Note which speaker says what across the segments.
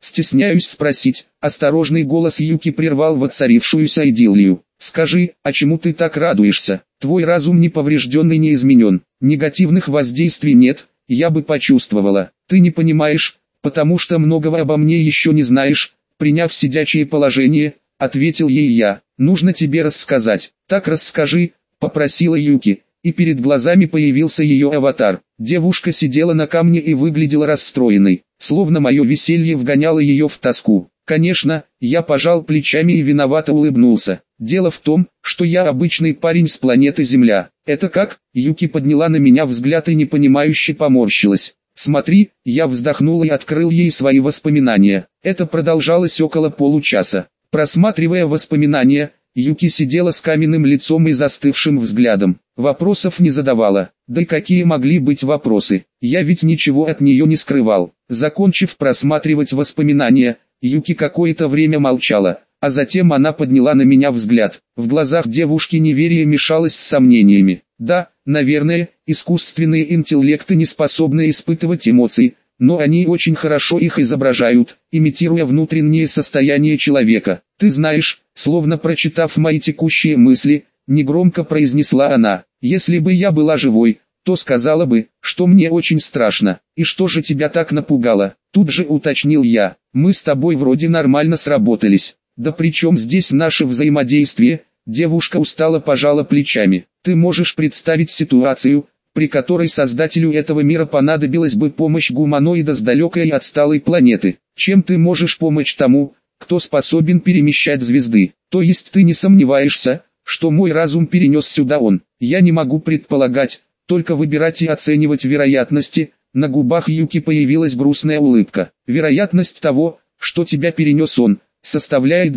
Speaker 1: Стесняюсь спросить. Осторожный голос Юки прервал воцарившуюся идиллию. Скажи, а чему ты так радуешься? Твой разум не поврежден и не изменен. Негативных воздействий нет, я бы почувствовала. Ты не понимаешь, потому что многого обо мне еще не знаешь. Приняв сидячее положение, ответил ей я. Нужно тебе рассказать. Так расскажи, попросила Юки. И перед глазами появился ее аватар. Девушка сидела на камне и выглядела расстроенной, словно мое веселье вгоняло ее в тоску. Конечно, я пожал плечами и виновато улыбнулся. Дело в том, что я обычный парень с планеты Земля. Это как? Юки подняла на меня взгляд и непонимающе поморщилась. Смотри, я вздохнул и открыл ей свои воспоминания. Это продолжалось около получаса. Просматривая воспоминания, Юки сидела с каменным лицом и застывшим взглядом. Вопросов не задавала. Да и какие могли быть вопросы? Я ведь ничего от нее не скрывал. Закончив просматривать воспоминания, Юки какое-то время молчала, а затем она подняла на меня взгляд. В глазах девушки неверие мешалось с сомнениями. Да, наверное, искусственные интеллекты не способны испытывать эмоции, но они очень хорошо их изображают, имитируя внутреннее состояние человека. Ты знаешь, словно прочитав мои текущие мысли, негромко произнесла она: если бы я была живой, то сказала бы, что мне очень страшно. И что же тебя так напугало? Тут же уточнил я. Мы с тобой вроде нормально сработались. Да при чем здесь наше взаимодействие? Девушка устало пожала плечами. Ты можешь представить ситуацию, при которой создателю этого мира понадобилась бы помощь гуманоида с далекой и отсталой планеты. Чем ты можешь помочь тому, кто способен перемещать звезды? То есть ты не сомневаешься, что мой разум перенес сюда он? Я не могу предполагать, только выбирать и оценивать вероятности. На губах Юки появилась грустная улыбка. Вероятность того, что тебя перенес он, составляет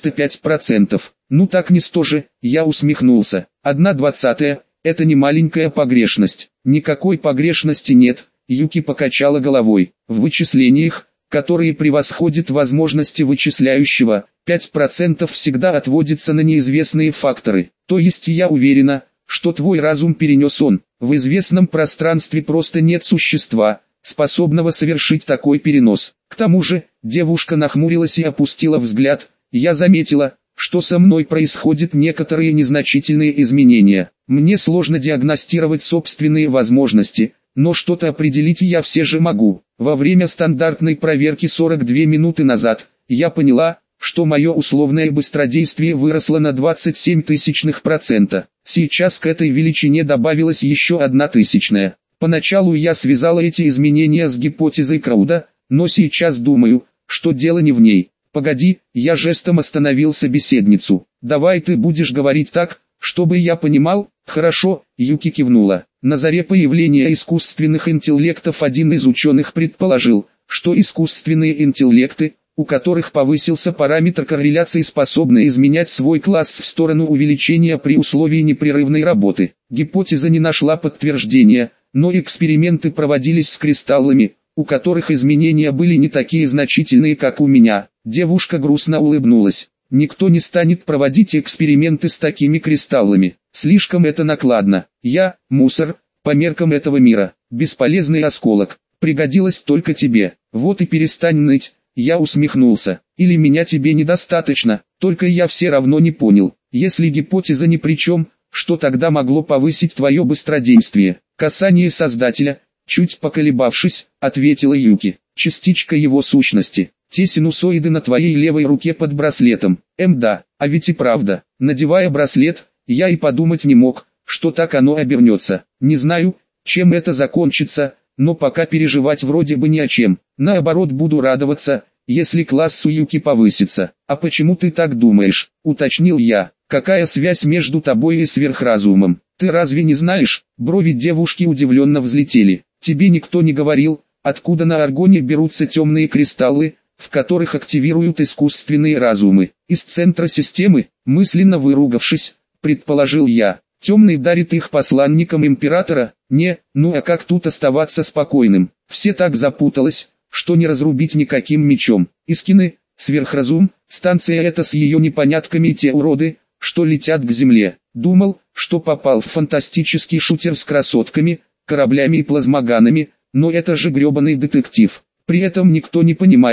Speaker 1: 95%. Ну так не 100 же, я усмехнулся. 1/20, это не маленькая погрешность. Никакой погрешности нет, Юки покачала головой. В вычислениях, которые превосходят возможности вычисляющего, 5% всегда отводится на неизвестные факторы. То есть я уверена, что твой разум перенес он. В известном пространстве просто нет существа, способного совершить такой перенос. К тому же, девушка нахмурилась и опустила взгляд. Я заметила, что со мной происходят некоторые незначительные изменения. Мне сложно диагностировать собственные возможности, но что-то определить я все же могу. Во время стандартной проверки 42 минуты назад, я поняла, что мое условное быстродействие выросло на 0,27%. Сейчас к этой величине добавилась еще 0,01. Поначалу я связала эти изменения с гипотезой Крауда, но сейчас думаю, что дело не в ней. Погоди, я жестом остановил собеседницу. Давай ты будешь говорить так, чтобы я понимал. Хорошо, Юки кивнула. На заре появления искусственных интеллектов один из ученых предположил, что искусственные интеллекты, у которых повысился параметр корреляции, способны изменять свой класс в сторону увеличения при условии непрерывной работы. Гипотеза не нашла подтверждения, но эксперименты проводились с кристаллами, у которых изменения были не такие значительные, как у меня. Девушка грустно улыбнулась. Никто не станет проводить эксперименты с такими кристаллами. Слишком это накладно. Я – мусор, по меркам этого мира. Бесполезный осколок. Пригодилось только тебе. Вот и перестань ныть. Я усмехнулся. Или меня тебе недостаточно, только я все равно не понял. Если гипотеза ни при чем, что тогда могло повысить твое быстродействие? Касание Создателя, чуть поколебавшись, ответила Юки. Частичка его сущности. Те синусоиды на твоей левой руке под браслетом. Да, а ведь и правда. Надевая браслет, я и подумать не мог, что так оно обернется. Не знаю, чем это закончится, но пока переживать вроде бы ни о чем. Наоборот, буду радоваться, если класс у Юки повысится. А почему ты так думаешь? Уточнил я. Какая связь между тобой и сверхразумом? Ты разве не знаешь? Брови девушки удивленно взлетели. Тебе никто не говорил, откуда на Аргоне берутся темные кристаллы, в которых активируют искусственные разумы? Из центра системы? Мысленно выругавшись, предположил я. Темный дарит их посланникам императора? Не, ну а как тут оставаться спокойным? Все так запуталось, что не разрубить никаким мечом. Искины, сверхразум, станция эта с ее непонятками и те уроды, что летят к земле. Думал, что попал в фантастический шутер с красотками, кораблями и плазмоганами, но это же гребаный детектив. При этом никто не понимает,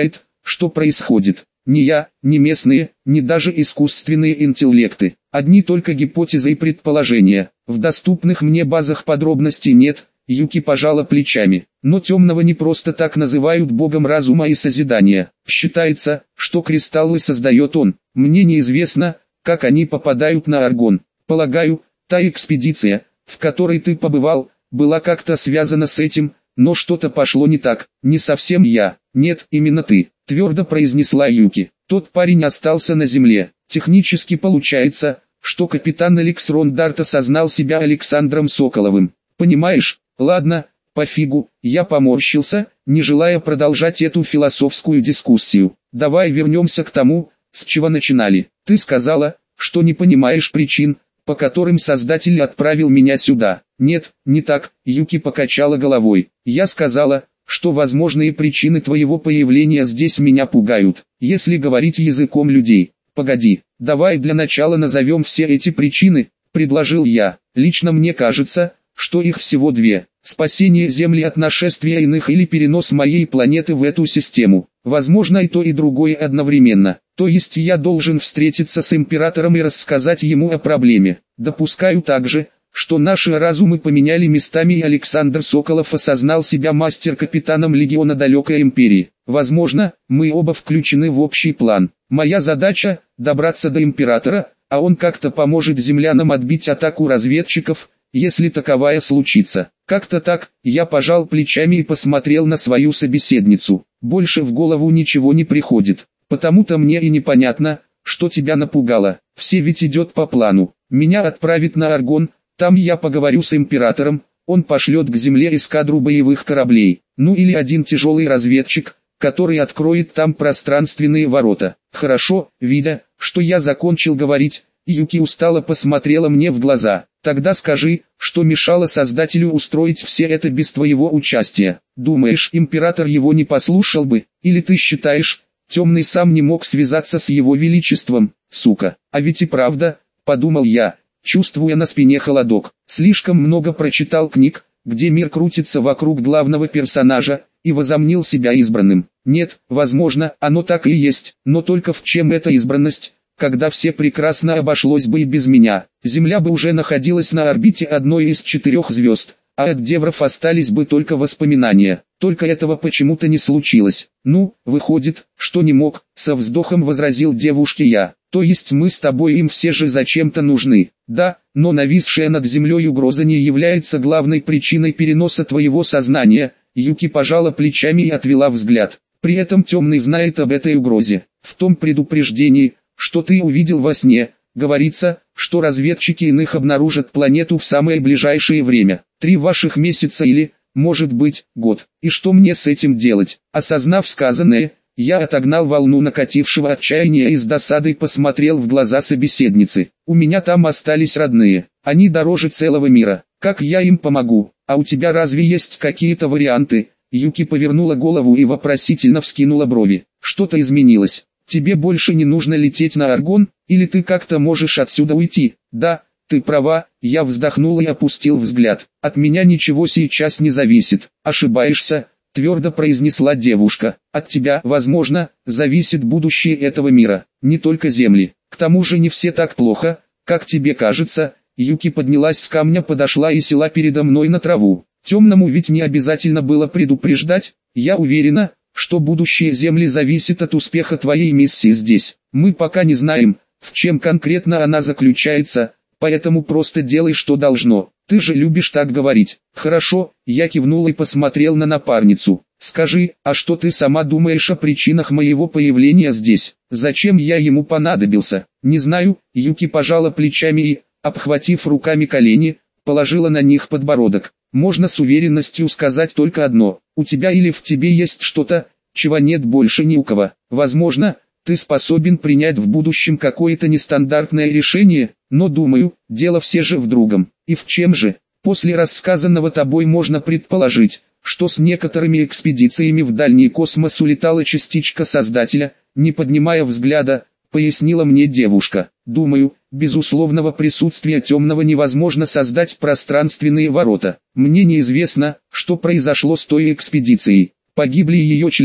Speaker 1: что происходит. Ни я, ни местные, ни даже искусственные интеллекты. Одни только гипотезы и предположения. В доступных мне базах подробностей нет. Юки пожала плечами. Но темного не просто так называют богом разума и созидания. Считается, что кристаллы создает он. Мне неизвестно, как они попадают на Аргон. Полагаю, та экспедиция, в которой ты побывал, была как-то связана с этим, но что-то пошло не так. Не совсем я. Нет, именно ты, твердо произнесла Юки. Тот парень остался на земле. Технически получается, что капитан Алекс Рондарт осознал себя Александром Соколовым. Понимаешь? Ладно, пофигу, я поморщился, не желая продолжать эту философскую дискуссию. Давай вернемся к тому, с чего начинали. Ты сказала, что не понимаешь причин, по которым Создатель отправил меня сюда. Нет, не так, Юки покачала головой. Я сказала, что возможные причины твоего появления здесь меня пугают, если говорить языком людей. Погоди, давай для начала назовем все эти причины, предложил я. Лично мне кажется, что их всего две. Спасение Земли от нашествия иных или перенос моей планеты в эту систему. Возможно и то и другое одновременно. То есть я должен встретиться с Императором и рассказать ему о проблеме. Допускаю также, что наши разумы поменяли местами и Александр Соколов осознал себя мастер-капитаном Легиона Далекой Империи. Возможно, мы оба включены в общий план. Моя задача – добраться до Императора, а он как-то поможет землянам отбить атаку разведчиков, если таковая случится. Как-то так, я пожал плечами и посмотрел на свою собеседницу. Больше в голову ничего не приходит. Потому-то мне и непонятно, что тебя напугало. Все ведь идет по плану. Меня отправят на Аргон, там я поговорю с Императором, он пошлет к земле эскадру боевых кораблей. Ну или один тяжелый разведчик, который откроет там пространственные ворота. Хорошо, видя, что я закончил говорить, Юки устало посмотрела мне в глаза. Тогда скажи, что мешало Создателю устроить все это без твоего участия. Думаешь, Император его не послушал бы? Или ты считаешь, Темный сам не мог связаться с его величеством? Сука, а ведь и правда, подумал я, чувствуя на спине холодок. Слишком много прочитал книг, где мир крутится вокруг главного персонажа, и возомнил себя избранным. Нет, возможно, оно так и есть, но только в чем эта избранность? Когда все прекрасно обошлось бы и без меня. Земля бы уже находилась на орбите одной из 4 звезд, а от Девров остались бы только воспоминания. Только этого почему-то не случилось. Ну, выходит, что не мог, со вздохом возразил девушке я. То есть мы с тобой им все же зачем-то нужны. Да, но нависшая над землей угроза не является главной причиной переноса твоего сознания. Юки пожала плечами и отвела взгляд. При этом Темный знает об этой угрозе. В том предупреждении, что ты увидел во сне, говорится, что разведчики иных обнаружат планету в самое ближайшее время. 3 ваших месяца или, может быть, год. И что мне с этим делать? Осознав сказанное, я отогнал волну накатившего отчаяния и с досадой посмотрел в глаза собеседницы. У меня там остались родные. Они дороже целого мира. Как я им помогу? А у тебя разве есть какие-то варианты? Юки повернула голову и вопросительно вскинула брови. Что-то изменилось. Тебе больше не нужно лететь на Аргон, или ты как-то можешь отсюда уйти? Да, ты права, я вздохнул и опустил взгляд. От меня ничего сейчас не зависит. Ошибаешься, твердо произнесла девушка. От тебя, возможно, зависит будущее этого мира, не только Земли. К тому же не все так плохо, как тебе кажется. Юки поднялась с камня, подошла и села передо мной на траву. Темному ведь не обязательно было предупреждать, я уверена, что будущее Земли зависит от успеха твоей миссии здесь. Мы пока не знаем, в чем конкретно она заключается, поэтому просто делай, что должно. Ты же любишь так говорить. Хорошо, я кивнул и посмотрел на напарницу. Скажи, а что ты сама думаешь о причинах моего появления здесь? Зачем я ему понадобился? Не знаю, Юки пожала плечами и, обхватив руками колени, положила на них подбородок. Можно с уверенностью сказать только одно. У тебя или в тебе есть что-то, чего нет больше ни у кого. Возможно, ты способен принять в будущем какое-то нестандартное решение, но думаю, дело все же в другом. И в чем же? После рассказанного тобой можно предположить, что с некоторыми экспедициями в дальний космос улетала частичка Создателя, не поднимая взгляда, пояснила мне девушка. Думаю, без условного присутствия Темного невозможно создать пространственные ворота. Мне неизвестно, что произошло с той экспедицией. Погибли ее члены,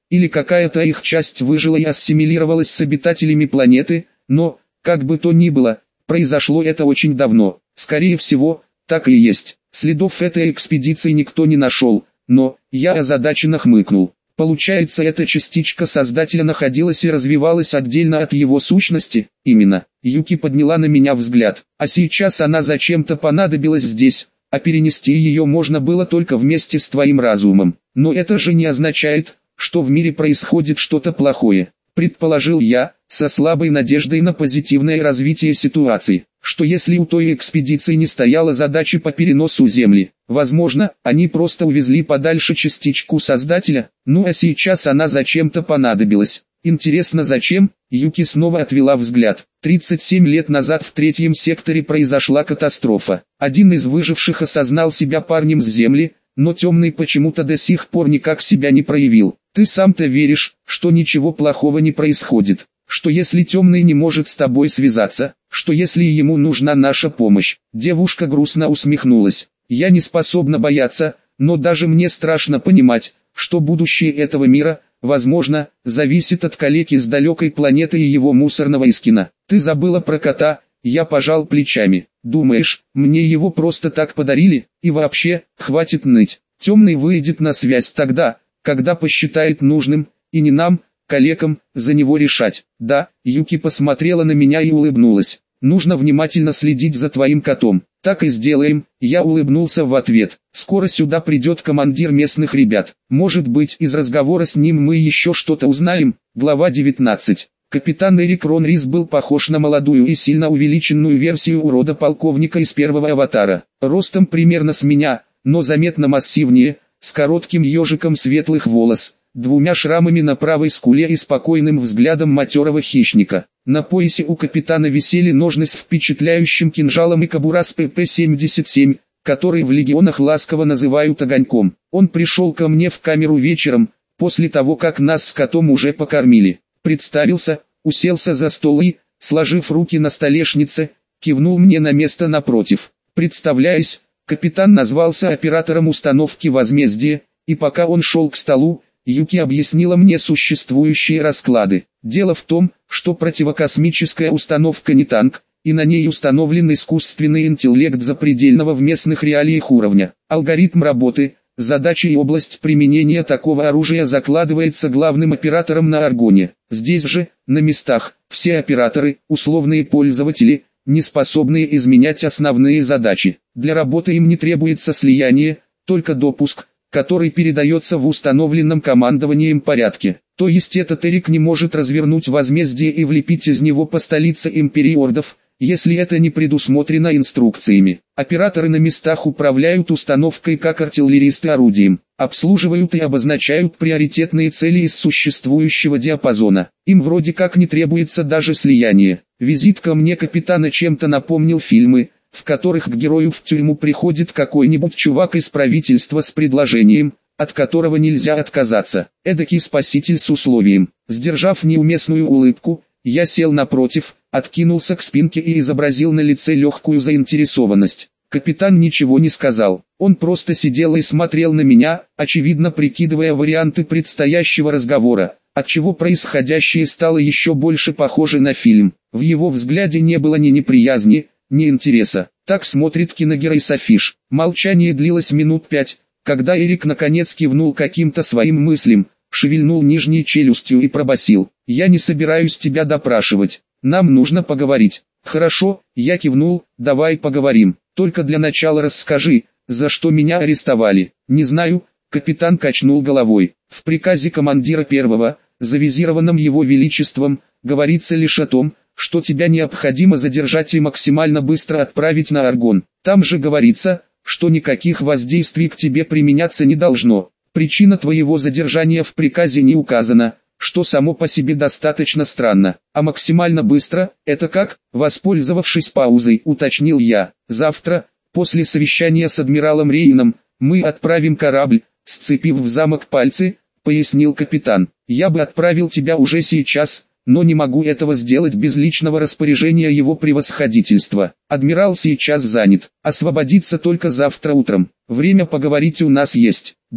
Speaker 1: или какая-то их часть выжила и ассимилировалась с обитателями планеты, но, как бы то ни было, произошло это очень давно. Скорее всего, так и есть. Следов этой экспедиции никто не нашел, но, я озадаченно хмыкнул. Получается, эта частичка Создателя находилась и развивалась отдельно от его сущности? Именно. Юки подняла на меня взгляд. А сейчас она зачем-то понадобилась здесь, а перенести ее можно было только вместе с твоим разумом. Но это же не означает, что в мире происходит что-то плохое. Предположил я, со слабой надеждой на позитивное развитие ситуации, что если у той экспедиции не стояла задачи по переносу Земли, возможно, они просто увезли подальше частичку Создателя, ну а сейчас она зачем-то понадобилась. Интересно зачем? Юки снова отвела взгляд. 37 лет назад в третьем секторе произошла катастрофа. Один из выживших осознал себя парнем с Земли, но темный почему-то до сих пор никак себя не проявил. Ты сам-то веришь, что ничего плохого не происходит, что если темный не может с тобой связаться, что если ему нужна наша помощь. Девушка грустно усмехнулась. Я не способна бояться, но даже мне страшно понимать, что будущее этого мира, возможно, зависит от калеки с далекой планеты и его мусорного эскина. Ты забыла про кота? Я пожал плечами. Думаешь, мне его просто так подарили? И вообще, хватит ныть. Темный выйдет на связь тогда, когда посчитает нужным, и не нам, калекам, за него решать. Да, Юки посмотрела на меня и улыбнулась. Нужно внимательно следить за твоим котом. Так и сделаем. Я улыбнулся в ответ. Скоро сюда придет командир местных ребят. Может быть, из разговора с ним мы еще что-то узнаем. Глава 19. Капитан Эрик Ронрис был похож на молодую и сильно увеличенную версию урода полковника из первого аватара. Ростом примерно с меня, но заметно массивнее, с коротким ежиком светлых волос, двумя шрамами на правой скуле и спокойным взглядом матерого хищника. На поясе у капитана висели ножны с впечатляющим кинжалом и кобура с ПП-77, который в легионах ласково называют огоньком. Он пришел ко мне в камеру вечером, после того как нас с котом уже покормили. Представился, уселся за стол и, сложив руки на столешнице, кивнул мне на место напротив. Представляясь, капитан назвался оператором установки возмездия, и пока он шел к столу, Юки объяснила мне существующие расклады. Дело в том, что противокосмическая установка не танк, и на ней установлен искусственный интеллект запредельного в местных реалиях уровня. Алгоритм работы, задачи и область применения такого оружия закладывается главным оператором на Аргоне. Здесь же, на местах, все операторы, условные пользователи, не способные изменять основные задачи. Для работы им не требуется слияние, только допуск, который передается в установленном командованием порядке. То есть этот Эрик не может развернуть возмездие и влепить из него по столице империи ордов, если это не предусмотрено инструкциями. Операторы на местах управляют установкой как артиллеристы орудием, обслуживают и обозначают приоритетные цели из существующего диапазона. Им вроде как не требуется даже слияние. Визит ко мне капитана чем-то напомнил фильмы, в которых к герою в тюрьму приходит какой-нибудь чувак из правительства с предложением, от которого нельзя отказаться. Эдакий спаситель с условием. Сдержав неуместную улыбку, я сел напротив, откинулся к спинке и изобразил на лице легкую заинтересованность. Капитан ничего не сказал. Он просто сидел и смотрел на меня, очевидно прикидывая варианты предстоящего разговора, отчего происходящее стало еще больше похоже на фильм. В его взгляде не было ни неприязни, ни интереса. Так смотрит киногерой с афиш. Молчание длилось минут 5, когда Эрик наконец кивнул каким-то своим мыслям, шевельнул нижней челюстью и пробасил: «Я не собираюсь тебя допрашивать. Нам нужно поговорить». «Хорошо», я кивнул, «давай поговорим. Только для начала расскажи, за что меня арестовали». «Не знаю», капитан качнул головой. «В приказе командира первого, завизированном его величеством, говорится лишь о том, что тебя необходимо задержать и максимально быстро отправить на Аргон. Там же говорится, что никаких воздействий к тебе применяться не должно. Причина твоего задержания в приказе не указана, что само по себе достаточно странно. А максимально быстро, это как?» Воспользовавшись паузой, уточнил я. «Завтра, после совещания с адмиралом Рейном, мы отправим корабль», сцепив в замок пальцы, пояснил капитан. «Я бы отправил тебя уже сейчас, но не могу этого сделать без личного распоряжения его превосходительства. Адмирал сейчас занят, освободится только завтра утром. Время поговорить у нас есть». «Да»,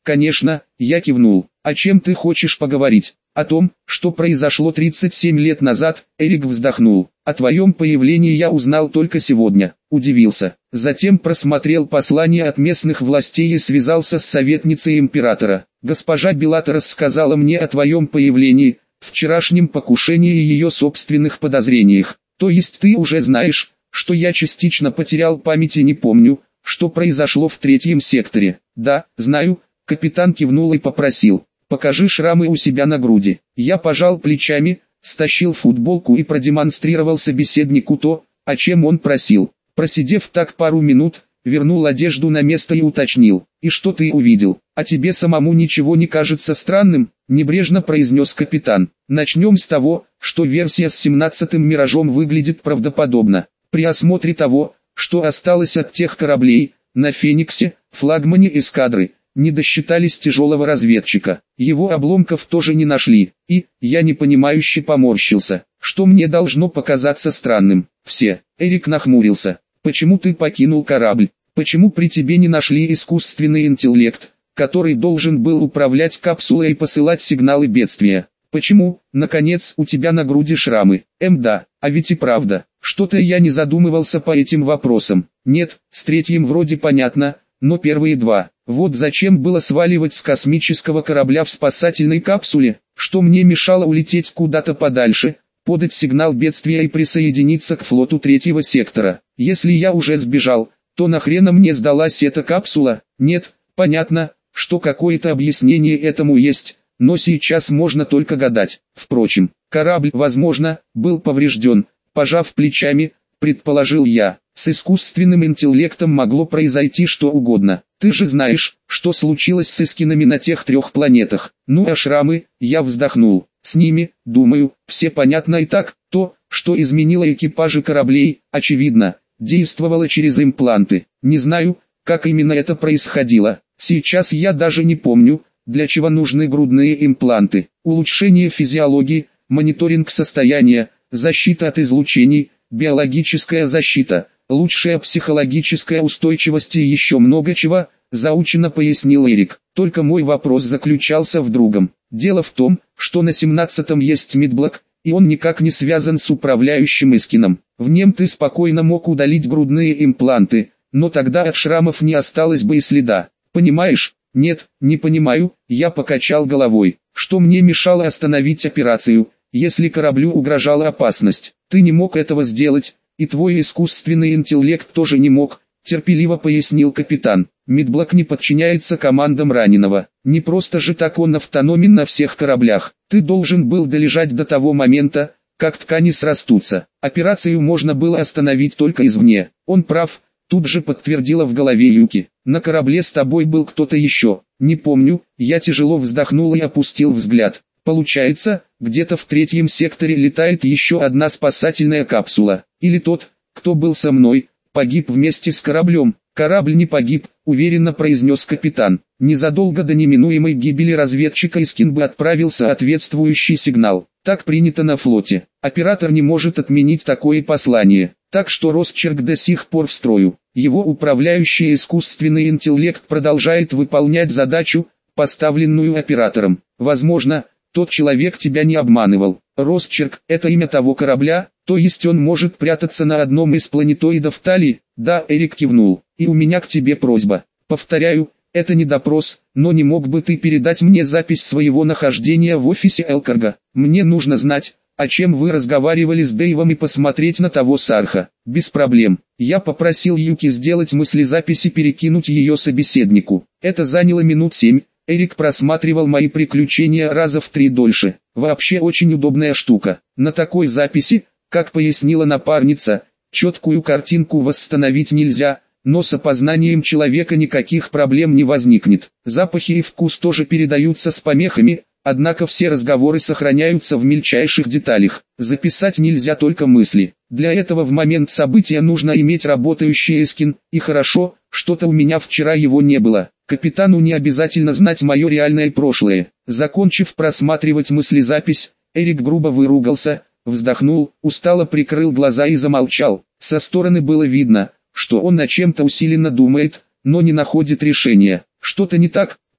Speaker 1: Конечно, я кивнул. О чем ты хочешь поговорить? О том, что произошло 37 лет назад, Эрик вздохнул. О твоем появлении я узнал только сегодня. Удивился. Затем просмотрел послание от местных властей и связался с советницей императора. Госпожа Белата рассказала мне о твоем появлении, вчерашнем покушении и ее собственных подозрениях. То есть ты уже знаешь, что я частично потерял память и не помню, что произошло в третьем секторе. Да, знаю. Капитан кивнул и попросил: покажи шрамы у себя на груди. Я пожал плечами, стащил футболку и продемонстрировал собеседнику то, о чем он просил. Просидев так пару минут, вернул одежду на место и уточнил: и что ты увидел? А тебе самому ничего не кажется странным? Небрежно произнес капитан. Начнем с того, что версия с 17-м миражом выглядит правдоподобно. При осмотре того, что осталось от тех кораблей, на Фениксе, флагмане эскадры, не досчитались тяжелого разведчика. Его обломков тоже не нашли, и, я непонимающе поморщился, что мне должно показаться странным. Эрик нахмурился. Почему ты покинул корабль? Почему при тебе не нашли искусственный интеллект, который должен был управлять капсулой и посылать сигналы бедствия? Почему, наконец, у тебя на груди шрамы? Да, а ведь и правда, что-то я не задумывался по этим вопросам. Нет, с третьим вроде понятно, но первые два. Вот зачем было сваливать с космического корабля в спасательной капсуле, что мне мешало улететь куда-то подальше, подать сигнал бедствия и присоединиться к флоту третьего сектора. Если я уже сбежал, то нахрена мне сдалась эта капсула? Нет, понятно, что какое-то объяснение этому есть, но сейчас можно только гадать. Впрочем, корабль, возможно, был поврежден, пожав плечами, предположил я. С искусственным интеллектом могло произойти что угодно. Ты же знаешь, что случилось с эскинами на тех 3 планетах. Ну а шрамы, я вздохнул. С ними, думаю, все понятно и так. То, что изменило экипажи кораблей, очевидно, действовало через импланты. Не знаю, как именно это происходило. Сейчас я даже не помню, для чего нужны грудные импланты. Улучшение физиологии, мониторинг состояния, защита от излучений, биологическая защита, лучшая психологическая устойчивость и еще много чего, заучено пояснил Эрик. Только мой вопрос заключался в другом. Дело в том, что на 17-м есть медблок, и он никак не связан с управляющим эскином. В нем ты спокойно мог удалить грудные импланты, но тогда от шрамов не осталось бы и следа. Понимаешь? Нет, не понимаю, я покачал головой. Что мне мешало остановить операцию, если кораблю угрожала опасность? Ты не мог этого сделать, и твой искусственный интеллект тоже не мог, терпеливо пояснил капитан. Медблок не подчиняется командам раненого. Не просто же так он автономен на всех кораблях. Ты должен был долежать до того момента, как ткани срастутся. Операцию можно было остановить только извне. Он прав, тут же подтвердила в голове Юки. На корабле с тобой был кто-то еще. Не помню, я тяжело вздохнул и опустил взгляд. Получается, где-то в третьем секторе летает еще одна спасательная капсула. Или тот, кто был со мной, погиб вместе с кораблем. Корабль не погиб, уверенно произнес капитан. Незадолго до неминуемой гибели разведчика Искин бы отправил соответствующий сигнал. Так принято на флоте. Оператор не может отменить такое послание. Так что Росчерк до сих пор в строю. Его управляющий искусственный интеллект продолжает выполнять задачу, поставленную оператором. Возможно, тот человек тебя не обманывал. Росчерк – это имя того корабля, то есть он может прятаться на одном из планетоидов Тали? Да, Эрик кивнул. И у меня к тебе просьба. Повторяю, это не допрос, но не мог бы ты передать мне запись своего нахождения в офисе Элкарга? Мне нужно знать, о чем вы разговаривали с Дэйвом и посмотреть на того Сарха. Без проблем. Я попросил Юки сделать мыслезапись и перекинуть ее собеседнику. Это заняло минут 7. Эрик просматривал мои приключения раза в 3 дольше. Вообще очень удобная штука. На такой записи, как пояснила напарница, четкую картинку восстановить нельзя, но с опознанием человека никаких проблем не возникнет. Запахи и вкус тоже передаются с помехами, однако все разговоры сохраняются в мельчайших деталях. Записать нельзя только мысли. Для этого в момент события нужно иметь работающий эскин, и хорошо, что-то у меня вчера его не было. Капитану не обязательно знать мое реальное прошлое. Закончив просматривать мыслезапись, Эрик грубо выругался, вздохнул, устало прикрыл глаза и замолчал. Со стороны было видно, что он о чем-то усиленно думает, но не находит решения. Что-то не так,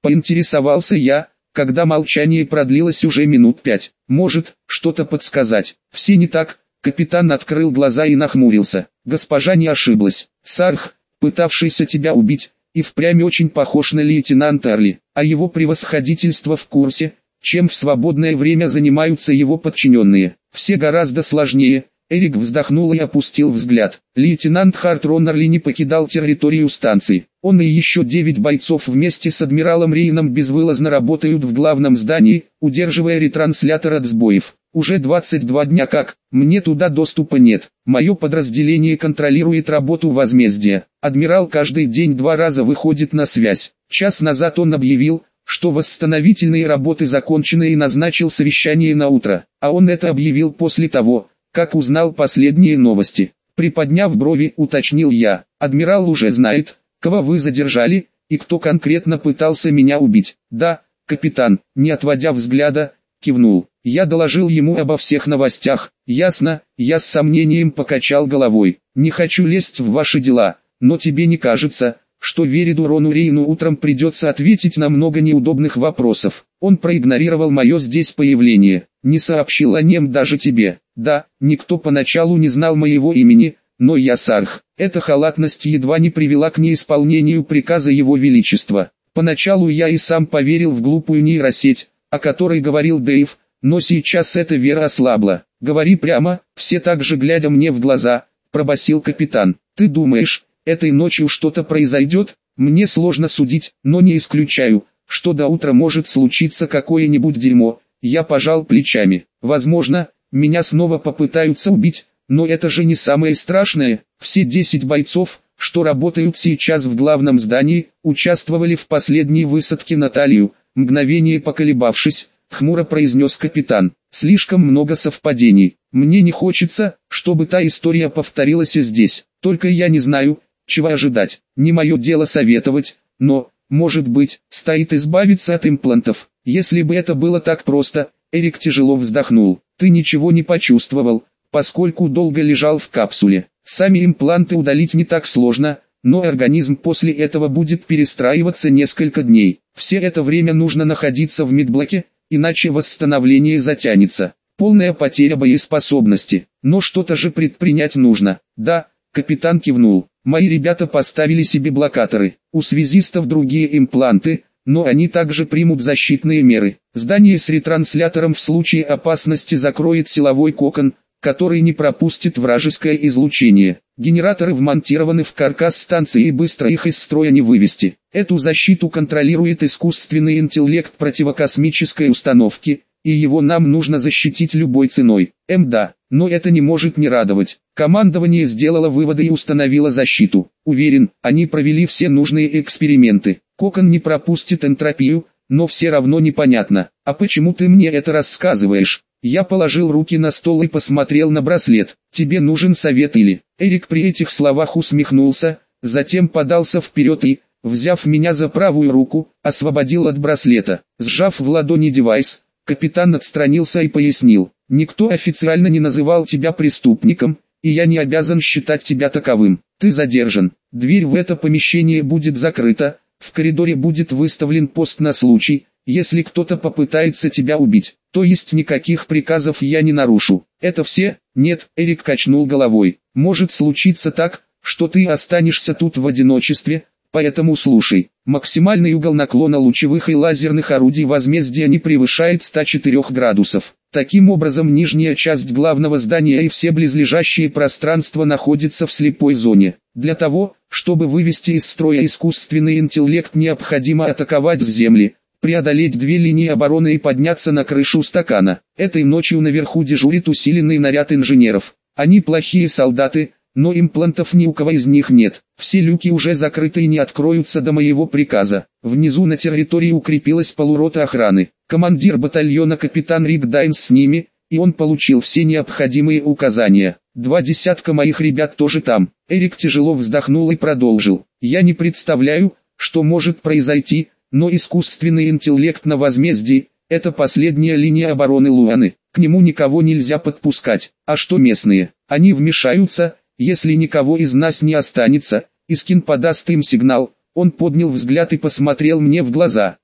Speaker 1: Поинтересовался я, когда молчание продлилось уже минут 5. Может, что-то подсказать? Все не так. Капитан открыл глаза и нахмурился. Госпожа не ошиблась. Сарх, пытавшийся тебя убить, и впрямь очень похож на лейтенанта Арли, а его превосходительство в курсе, чем в свободное время занимаются его подчиненные. Все гораздо сложнее. Эрик вздохнул и опустил взгляд. Лейтенант Харт Роннерли не покидал территорию станции. Он и еще 9 бойцов вместе с адмиралом Рейном безвылазно работают в главном здании, удерживая ретранслятор от сбоев. Уже 22 дня как, мне туда доступа нет. Мое подразделение контролирует работу возмездия. Адмирал каждый день 2 раза выходит на связь. Час назад он объявил, что восстановительные работы закончены и назначил совещание на утро. А он это объявил после того, как узнал последние новости. Приподняв брови, уточнил я. Адмирал уже знает, кого вы задержали, и кто конкретно пытался меня убить. Да, капитан, не отводя взгляда, кивнул. Я доложил ему обо всех новостях. Ясно, я с сомнением покачал головой. Не хочу лезть в ваши дела, но тебе не кажется, что Вериду Рону Рейну утром придется ответить на много неудобных вопросов? Он проигнорировал мое здесь появление, не сообщил о нем даже тебе. Да, никто поначалу не знал моего имени, но я Сарх. Эта халатность едва не привела к неисполнению приказа Его Величества. Поначалу я и сам поверил в глупую нейросеть, о которой говорил Дэйв, но сейчас эта вера ослабла. Говори прямо, все так же глядя мне в глаза, пробасил капитан. Ты думаешь, этой ночью что-то произойдет? Мне сложно судить, но не исключаю, что до утра может случиться какое-нибудь дерьмо. Я пожал плечами. Возможно, меня снова попытаются убить, но это же не самое страшное. Все 10 бойцов, что работают сейчас в главном здании, участвовали в последней высадке на Талию. Мгновение поколебавшись, хмуро произнес капитан. Слишком много совпадений. Мне не хочется, чтобы та история повторилась и здесь. Только я не знаю, чего ожидать. Не мое дело советовать, но, может быть, стоит избавиться от имплантов. Если бы это было так просто, Эрик тяжело вздохнул. Ты ничего не почувствовал, поскольку долго лежал в капсуле. Сами импланты удалить не так сложно, но организм после этого будет перестраиваться несколько дней. Все это время нужно находиться в медблоке, иначе восстановление затянется. Полная потеря боеспособности. Но что-то же предпринять нужно. Да, капитан кивнул. Мои ребята поставили себе блокаторы. У связистов другие импланты, но они также примут защитные меры. Здание с ретранслятором в случае опасности закроет силовой кокон, который не пропустит вражеское излучение. Генераторы вмонтированы в каркас станции и быстро их из строя не вывести. Эту защиту контролирует искусственный интеллект противокосмической установки, и его нам нужно защитить любой ценой. Да, но это не может не радовать. Командование сделало выводы и установило защиту. Уверен, они провели все нужные эксперименты. Кокон не пропустит энтропию, но все равно непонятно. А почему ты мне это рассказываешь? Я положил руки на стол и посмотрел на браслет. Тебе нужен совет или? Эрик при этих словах усмехнулся, затем подался вперед и, взяв меня за правую руку, освободил от браслета. Сжав в ладони девайс, капитан отстранился и пояснил. Никто официально не называл тебя преступником, и я не обязан считать тебя таковым. Ты задержан. Дверь в это помещение будет закрыта, в коридоре будет выставлен пост на случай, если кто-то попытается тебя убить. То есть никаких приказов я не нарушу. Это все? Нет, Эрик качнул головой. Может случиться так, что ты останешься тут в одиночестве, поэтому слушай. Максимальный угол наклона лучевых и лазерных орудий возмездия не превышает 104 градусов. Таким образом, нижняя часть главного здания и все близлежащие пространства находятся в слепой зоне. Для того, чтобы вывести из строя искусственный интеллект, необходимо атаковать с земли, преодолеть 2 линии обороны и подняться на крышу стакана. Этой ночью наверху дежурит усиленный наряд инженеров. Они плохие солдаты, но имплантов ни у кого из них нет. Все люки уже закрыты и не откроются до моего приказа. Внизу на территории укрепилась полурота охраны. Командир батальона капитан Рик Дайнс с ними, и он получил все необходимые указания. 2 десятка моих ребят тоже там. Эрик тяжело вздохнул и продолжил. Я не представляю, что может произойти, но искусственный интеллект на возмездии – это последняя линия обороны Луаны. К нему никого нельзя подпускать. А что местные? Они вмешаются, если никого из нас не останется. Искин подаст им сигнал. Он поднял взгляд и посмотрел мне в глаза.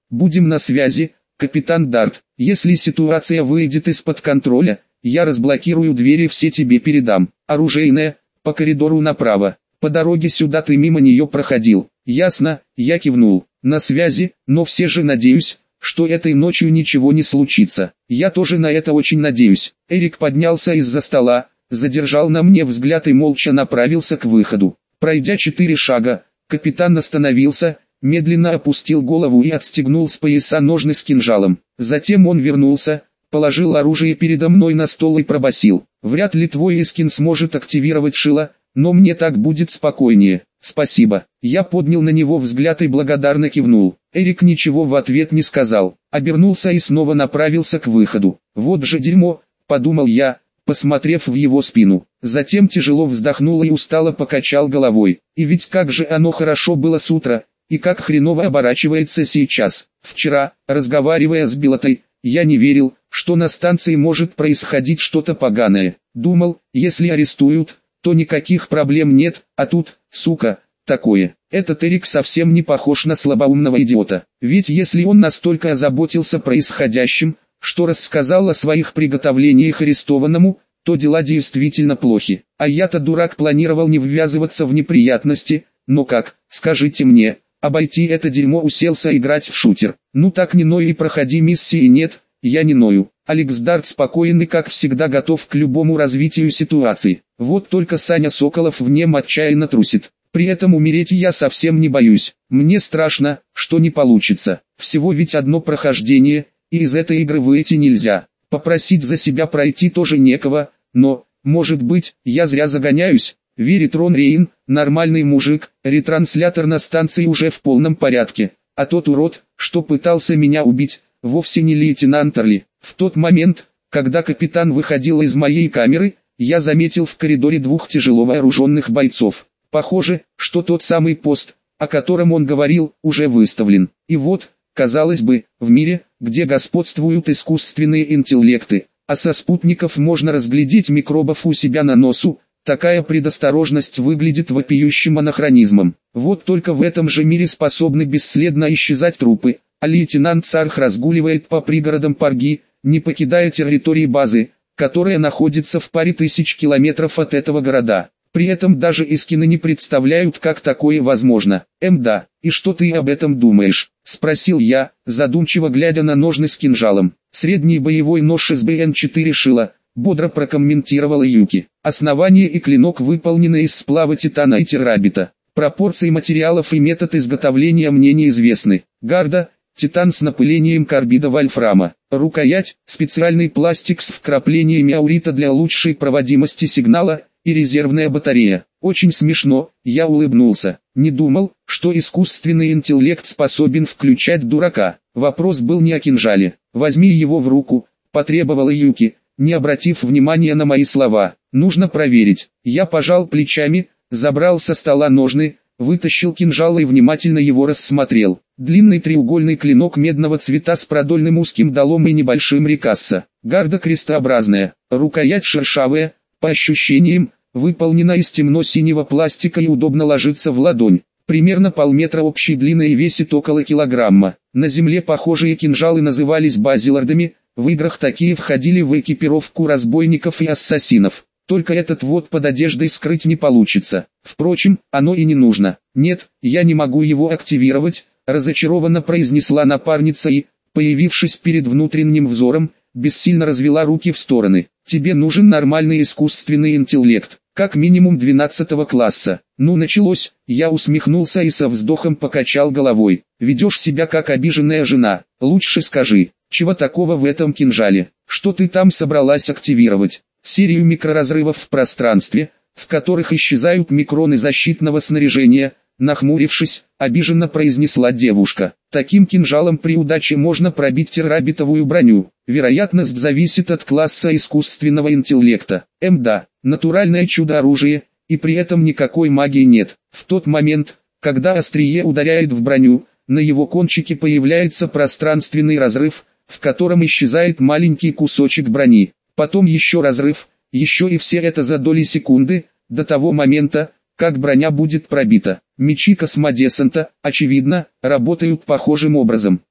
Speaker 1: Будем на связи, капитан Дарт. Если ситуация выйдет из-под контроля, я разблокирую двери, все тебе передам. Оружейная, по коридору направо. По дороге сюда ты мимо нее проходил. Ясно, я кивнул. На связи, но все же надеюсь, что этой ночью ничего не случится. Я тоже на это очень надеюсь. Эрик поднялся из-за стола, задержал на мне взгляд и молча направился к выходу. Пройдя 4 шага, капитан остановился, медленно опустил голову и отстегнул с пояса ножны с кинжалом. Затем он вернулся, положил оружие передо мной на стол и пробасил: «Вряд ли твой Искин сможет активировать шило, но мне так будет спокойнее. Спасибо». Я поднял на него взгляд и благодарно кивнул. Эрик ничего в ответ не сказал, обернулся и снова направился к выходу. «Вот же дерьмо», — подумал я, посмотрев в его спину. Затем тяжело вздохнул и устало покачал головой. И ведь как же оно хорошо было с утра, и как хреново оборачивается сейчас. Вчера, разговаривая с Белотой, я не верил, что на станции может происходить что-то поганое. Думал, если арестуют, то никаких проблем нет, а тут, сука, такое. Этот Эрик совсем не похож на слабоумного идиота. Ведь если он настолько озаботился происходящим, что рассказал о своих приготовлениях арестованному, то дела действительно плохи. А я-то дурак, планировал не ввязываться в неприятности, но как, скажите мне, обойти это дерьмо, уселся играть в шутер. Ну так не ной и проходи миссии. Нет, я не ною. Алекс Дарт спокоен и как всегда готов к любому развитию ситуации. Вот только Саня Соколов в нем отчаянно трусит. При этом умереть я совсем не боюсь. Мне страшно, что не получится. Всего ведь одно прохождение, и из этой игры выйти нельзя. Попросить за себя пройти тоже некого, но, может быть, я зря загоняюсь. Веритрон Рейн, нормальный мужик, ретранслятор на станции уже в полном порядке. А тот урод, что пытался меня убить, вовсе не лейтенант Орли. В тот момент, когда капитан выходил из моей камеры, я заметил в коридоре 2 тяжело вооруженных бойцов. Похоже, что тот самый пост, о котором он говорил, уже выставлен. И вот, казалось бы, в мире, где господствуют искусственные интеллекты, а со спутников можно разглядеть микробов у себя на носу, такая предосторожность выглядит вопиющим анахронизмом. Вот только в этом же мире способны бесследно исчезать трупы, а лейтенант Сарх разгуливает по пригородам Парги, не покидая территории базы, которая находится в паре тысяч километров от этого города. При этом даже Искины не представляют, как такое возможно. Да, и что ты об этом думаешь? Спросил я, задумчиво глядя на ножны с кинжалом. Средний боевой нож СБН-4 шило, бодро прокомментировала Юки. Основание и клинок выполнены из сплава титана и террабита. Пропорции материалов и метод изготовления мне неизвестны. Гарда — титан с напылением карбида вольфрама. Рукоять — специальный пластик с вкраплениями аурита для лучшей проводимости сигнала, и резервная батарея. Очень смешно, я улыбнулся. Не думал, что искусственный интеллект способен включать дурака. Вопрос был не о кинжале. Возьми его в руку, потребовала Юки, не обратив внимания на мои слова. Нужно проверить. Я пожал плечами, забрал со стола ножны, вытащил кинжал и внимательно его рассмотрел. Длинный треугольный клинок медного цвета с продольным узким долом и небольшим рикасса. Гарда крестообразная, рукоять шершавая, по ощущениям, выполнена из темно-синего пластика и удобно ложится в ладонь. Примерно полметра общей длины и весит около килограмма. На земле похожие кинжалы назывались базилардами, в играх такие входили в экипировку разбойников и ассасинов. Только этот вот под одеждой скрыть не получится. Впрочем, оно и не нужно. Нет, я не могу его активировать, разочарованно произнесла напарница и, появившись перед внутренним взором, бессильно развела руки в стороны. Тебе нужен нормальный искусственный интеллект, как минимум 12 класса. Ну началось, я усмехнулся и со вздохом покачал головой. Ведешь себя как обиженная жена. Лучше скажи, чего такого в этом кинжале? Что ты там собралась активировать? Серию микроразрывов в пространстве, в которых исчезают микроны защитного снаряжения. Нахмурившись, обиженно произнесла девушка. Таким кинжалом при удаче можно пробить террабитовую броню. Вероятность зависит от класса искусственного интеллекта. Да, натуральное чудо-оружие, и при этом никакой магии нет. В тот момент, когда острие ударяет в броню, на его кончике появляется пространственный разрыв, в котором исчезает маленький кусочек брони. Потом еще разрыв, еще и все это за доли секунды, до того момента, как броня будет пробита. Мечи космодесанта, очевидно, работают похожим образом.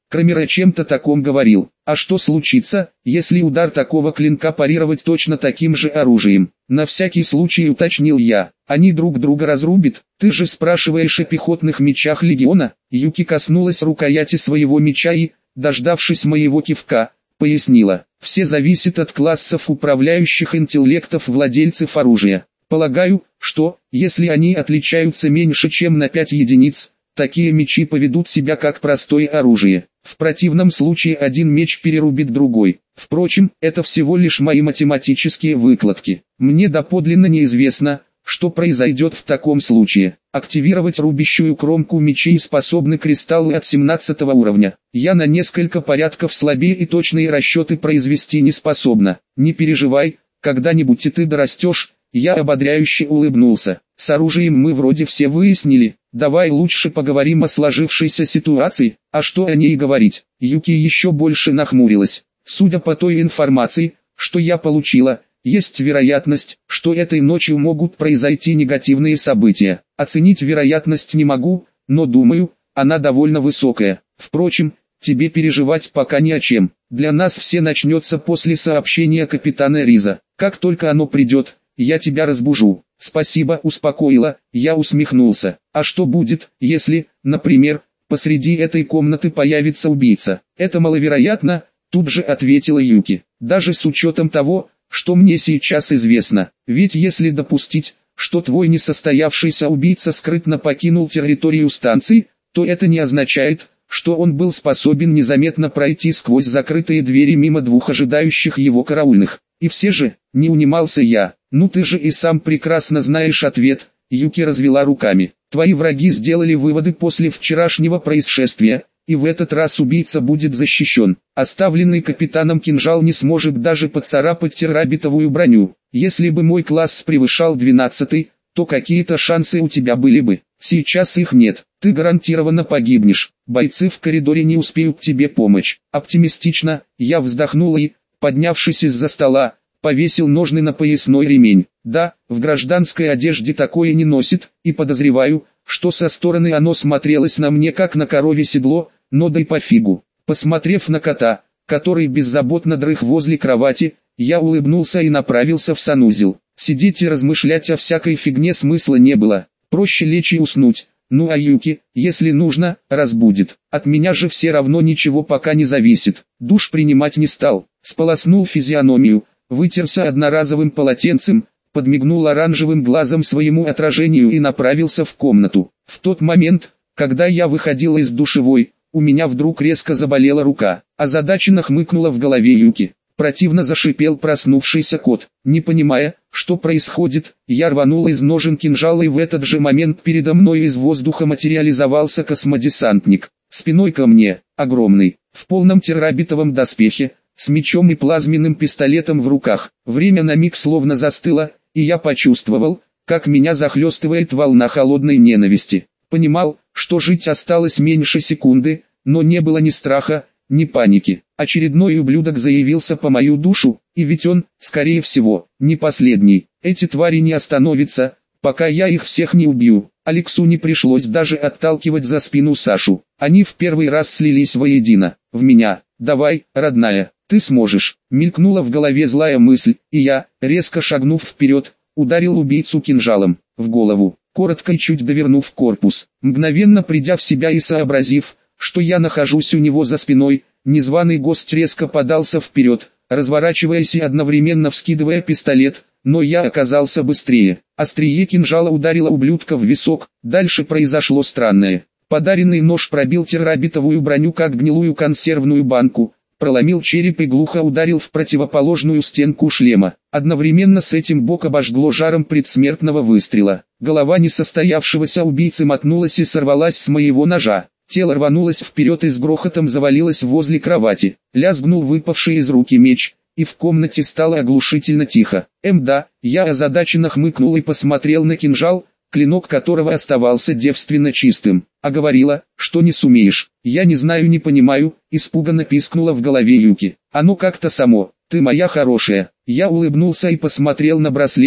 Speaker 1: Крамер о чем-то таком говорил. А что случится, если удар такого клинка парировать точно таким же оружием? На всякий случай уточнил я. Они друг друга разрубят? Ты же спрашиваешь о пехотных мечах легиона? Юки коснулась рукояти своего меча и, дождавшись моего кивка, пояснила. Все зависит от классов управляющих интеллектов владельцев оружия. Полагаю, что, если они отличаются меньше чем на 5 единиц, такие мечи поведут себя как простое оружие. В противном случае один меч перерубит другой. Впрочем, это всего лишь мои математические выкладки. Мне доподлинно неизвестно, что произойдет в таком случае. Активировать рубящую кромку мечей способны кристаллы от 17 уровня. Я на несколько порядков слабее и точные расчеты произвести не способна. Не переживай, когда-нибудь и ты дорастешь. Я ободряюще улыбнулся. С оружием мы вроде все выяснили. Давай лучше поговорим о сложившейся ситуации. А что о ней говорить? Юки еще больше нахмурилась. Судя по той информации, что я получила, есть вероятность, что этой ночью могут произойти негативные события. Оценить вероятность не могу, но думаю, она довольно высокая. Впрочем, тебе переживать пока не о чем. Для нас все начнется после сообщения капитана Риза. Как только оно придет, я тебя разбужу. Спасибо, успокоила, я усмехнулся. А что будет, если, например, посреди этой комнаты появится убийца? Это маловероятно, тут же ответила Юки. Даже с учетом того, что мне сейчас известно. Ведь если допустить, что твой несостоявшийся убийца скрытно покинул территорию станции, то это не означает, что он был способен незаметно пройти сквозь закрытые двери мимо двух ожидающих его караульных. И все же, не унимался я. Ну ты же и сам прекрасно знаешь ответ. Юки развела руками. Твои враги сделали выводы после вчерашнего происшествия, и в этот раз убийца будет защищен. Оставленный капитаном кинжал не сможет даже поцарапать террабитовую броню. Если бы мой класс превышал 12, то какие-то шансы у тебя были бы. Сейчас их нет. Ты гарантированно погибнешь. Бойцы в коридоре не успеют тебе помочь. Оптимистично, я вздохнул и, поднявшись из-за стола, повесил ножны на поясной ремень. Да, в гражданской одежде такое не носит, и подозреваю, что со стороны оно смотрелось на мне как на коровье седло, но да и пофигу. Посмотрев на кота, который беззаботно дрых возле кровати, я улыбнулся и направился в санузел. Сидеть и размышлять о всякой фигне смысла не было. Проще лечь и уснуть. Ну а Юки, если нужно, разбудит. От меня же все равно ничего пока не зависит. Душ принимать не стал. Сполоснул физиономию, вытерся одноразовым полотенцем, подмигнул оранжевым глазом своему отражению и направился в комнату. В тот момент, когда я выходил из душевой, у меня вдруг резко заболела рука. Озадаченно хмыкнула в голове Юки. Противно зашипел проснувшийся кот. Не понимая, что происходит, я рванул из ножен кинжала, и в этот же момент передо мной из воздуха материализовался космодесантник. Спиной ко мне, огромный, в полном террабитовом доспехе, с мечом и плазменным пистолетом в руках. Время на миг словно застыло, и я почувствовал, как меня захлестывает волна холодной ненависти. Понимал, что жить осталось меньше секунды, но не было ни страха, ни паники. Очередной ублюдок заявился по мою душу, и ведь он, скорее всего, не последний. Эти твари не остановятся, пока я их всех не убью. Алексу не пришлось даже отталкивать за спину Сашу. Они в первый раз слились воедино. В меня. Давай, родная, ты сможешь. Мелькнула в голове злая мысль, и я, резко шагнув вперед, ударил убийцу кинжалом в голову, коротко и чуть довернув корпус. Мгновенно придя в себя и сообразив, что я нахожусь у него за спиной, незваный гость резко подался вперед, разворачиваясь и одновременно вскидывая пистолет, но я оказался быстрее. Острие кинжала ударило ублюдка в висок. Дальше произошло странное. Подаренный нож пробил террабитовую броню как гнилую консервную банку, проломил череп и глухо ударил в противоположную стенку шлема. Одновременно с этим бок обожгло жаром предсмертного выстрела. Голова несостоявшегося убийцы мотнулась и сорвалась с моего ножа. Тело рванулось вперед и с грохотом завалилось возле кровати. Лязгнул выпавший из руки меч, и в комнате стало оглушительно тихо. Да, я озадаченно хмыкнул и посмотрел на кинжал, клинок которого оставался девственно чистым. А говорила, что не сумеешь. Я не знаю, не понимаю, испуганно пискнула в голове Юки. Оно как-то само, ты моя хорошая. Я улыбнулся и посмотрел на браслет,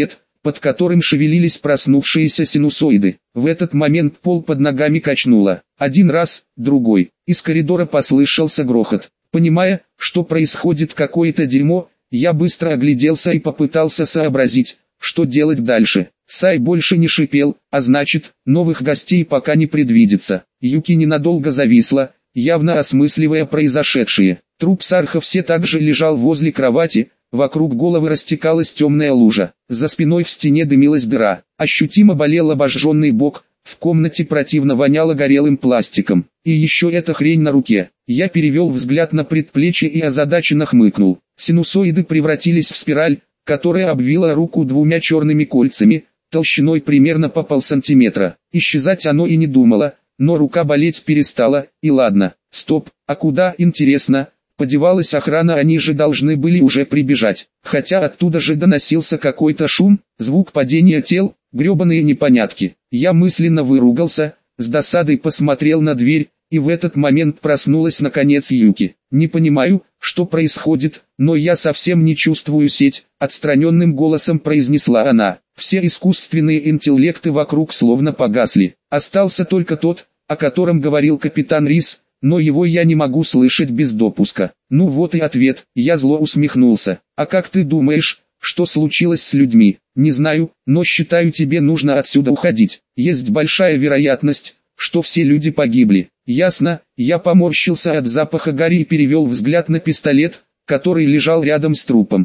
Speaker 1: под которым шевелились проснувшиеся синусоиды. В этот момент пол под ногами качнуло. Один раз, другой. Из коридора послышался грохот. Понимая, что происходит какое-то дерьмо, я быстро огляделся и попытался сообразить, что делать дальше. Сай больше не шипел, а значит, новых гостей пока не предвидится. Юки ненадолго зависла, явно осмысливая произошедшее. Труп Сарха все так же лежал возле кровати, вокруг головы растекалась темная лужа. За спиной в стене дымилась дыра. Ощутимо болел обожженный бок, в комнате противно воняло горелым пластиком. И еще эта хрень на руке. Я перевел взгляд на предплечье и озадаченно хмыкнул. Синусоиды превратились в спираль, которая обвила руку двумя черными кольцами, толщиной примерно по полсантиметра. Исчезать оно и не думало, но рука болеть перестала, и ладно. Стоп, а куда, интересно, подевалась охрана? Они же должны были уже прибежать. Хотя оттуда же доносился какой-то шум, звук падения тел, гребаные непонятки. Я мысленно выругался, с досадой посмотрел на дверь, и в этот момент проснулась наконец Юки. «Не понимаю, что происходит, но я совсем не чувствую сеть», — отстраненным голосом произнесла она. Все искусственные интеллекты вокруг словно погасли. Остался только тот, о котором говорил капитан Рис, но его я не могу слышать без допуска. Ну вот и ответ. Я зло усмехнулся. «А как ты думаешь, что случилось с людьми?» «Не знаю, но считаю, тебе нужно отсюда уходить. Есть большая вероятность, что все люди погибли». «Ясно». Я поморщился от запаха гари и перевел взгляд на пистолет, который лежал рядом с трупом.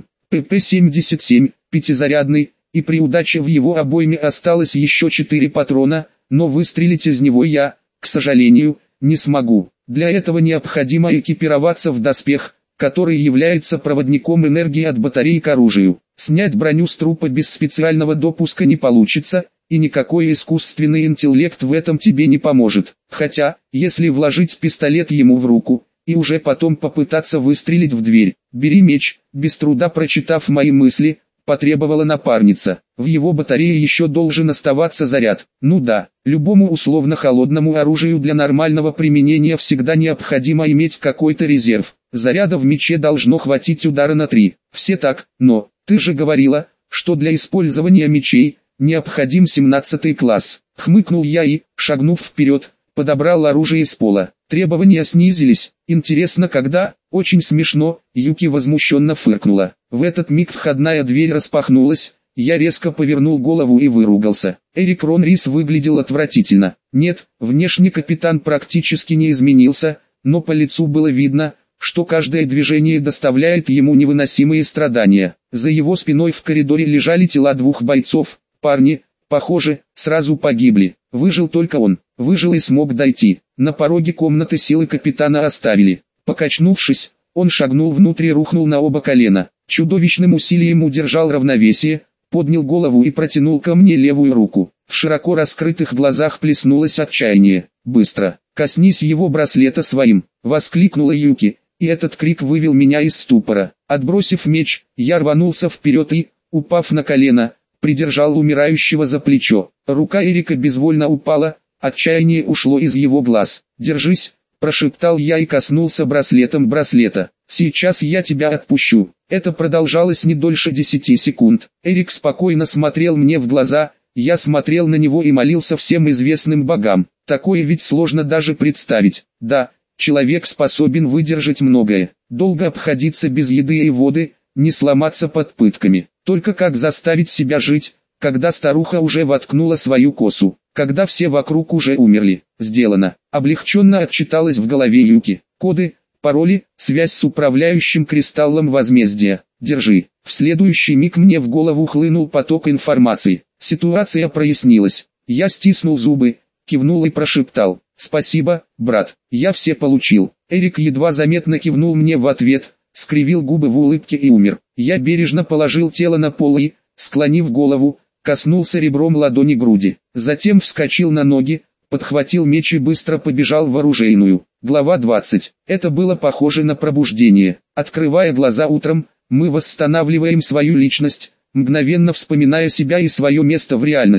Speaker 1: ПП-77, пятизарядный, и при удаче в его обойме осталось еще 4 патрона, но выстрелить из него я, к сожалению, не смогу. Для этого необходимо экипироваться в доспех, который является проводником энергии от батареи к оружию. Снять броню с трупа без специального допуска не получится, и никакой искусственный интеллект в этом тебе не поможет. Хотя, если вложить пистолет ему в руку, и уже потом попытаться выстрелить в дверь. «Бери меч», без труда прочитав мои мысли, потребовала напарница. В его батарее еще должен оставаться заряд. Ну да, любому условно-холодному оружию для нормального применения всегда необходимо иметь какой-то резерв. Заряда в мече должно хватить удара на 3. Все так, но, ты же говорила, что для использования мечей необходим 17 класс. Хмыкнул я и, шагнув вперед, подобрал оружие с пола. Требования снизились. Интересно, когда? Очень смешно. Юки возмущенно фыркнула. В этот миг входная дверь распахнулась. Я резко повернул голову и выругался. Эрик Ронрис выглядел отвратительно. Нет, внешне капитан практически не изменился, но по лицу было видно, что каждое движение доставляет ему невыносимые страдания. За его спиной в коридоре лежали тела 2 бойцов. Парни, похоже, сразу погибли. Выжил только он. Выжил и смог дойти. На пороге комнаты силы капитана оставили. Покачнувшись, он шагнул внутрь и рухнул на оба колена. Чудовищным усилием удержал равновесие, поднял голову и протянул ко мне левую руку. В широко раскрытых глазах плеснулось отчаяние. «Быстро! Коснись его браслета своим!» — воскликнула Юки, и этот крик вывел меня из ступора. Отбросив меч, я рванулся вперед и, упав на колено, придержал умирающего за плечо. Рука Эрика безвольно упала, отчаяние ушло из его глаз. «Держись!» — прошептал я и коснулся браслетом браслета. «Сейчас я тебя отпущу». Это продолжалось не дольше 10 секунд. Эрик спокойно смотрел мне в глаза, я смотрел на него и молился всем известным богам. Такое ведь сложно даже представить. Да, человек способен выдержать многое. Долго обходиться без еды и воды, не сломаться под пытками. Только как заставить себя жить, когда старуха уже воткнула свою косу, когда все вокруг уже умерли? Сделано. Облегченно отчиталась в голове Юки. Коды, пароли, связь с управляющим кристаллом возмездия. Держи. В следующий миг мне в голову хлынул поток информации. Ситуация прояснилась. Я стиснул зубы, кивнул и прошептал: «Спасибо, брат, я все получил». Эрик едва заметно кивнул мне в ответ, скривил губы в улыбке и умер. Я бережно положил тело на пол и, склонив голову, коснулся ребром ладони груди. Затем вскочил на ноги, подхватил меч и быстро побежал в оружейную. Глава 20. Это было похоже на пробуждение. Открывая глаза утром, мы восстанавливаем свою личность, мгновенно вспоминая себя и свое место в реальности.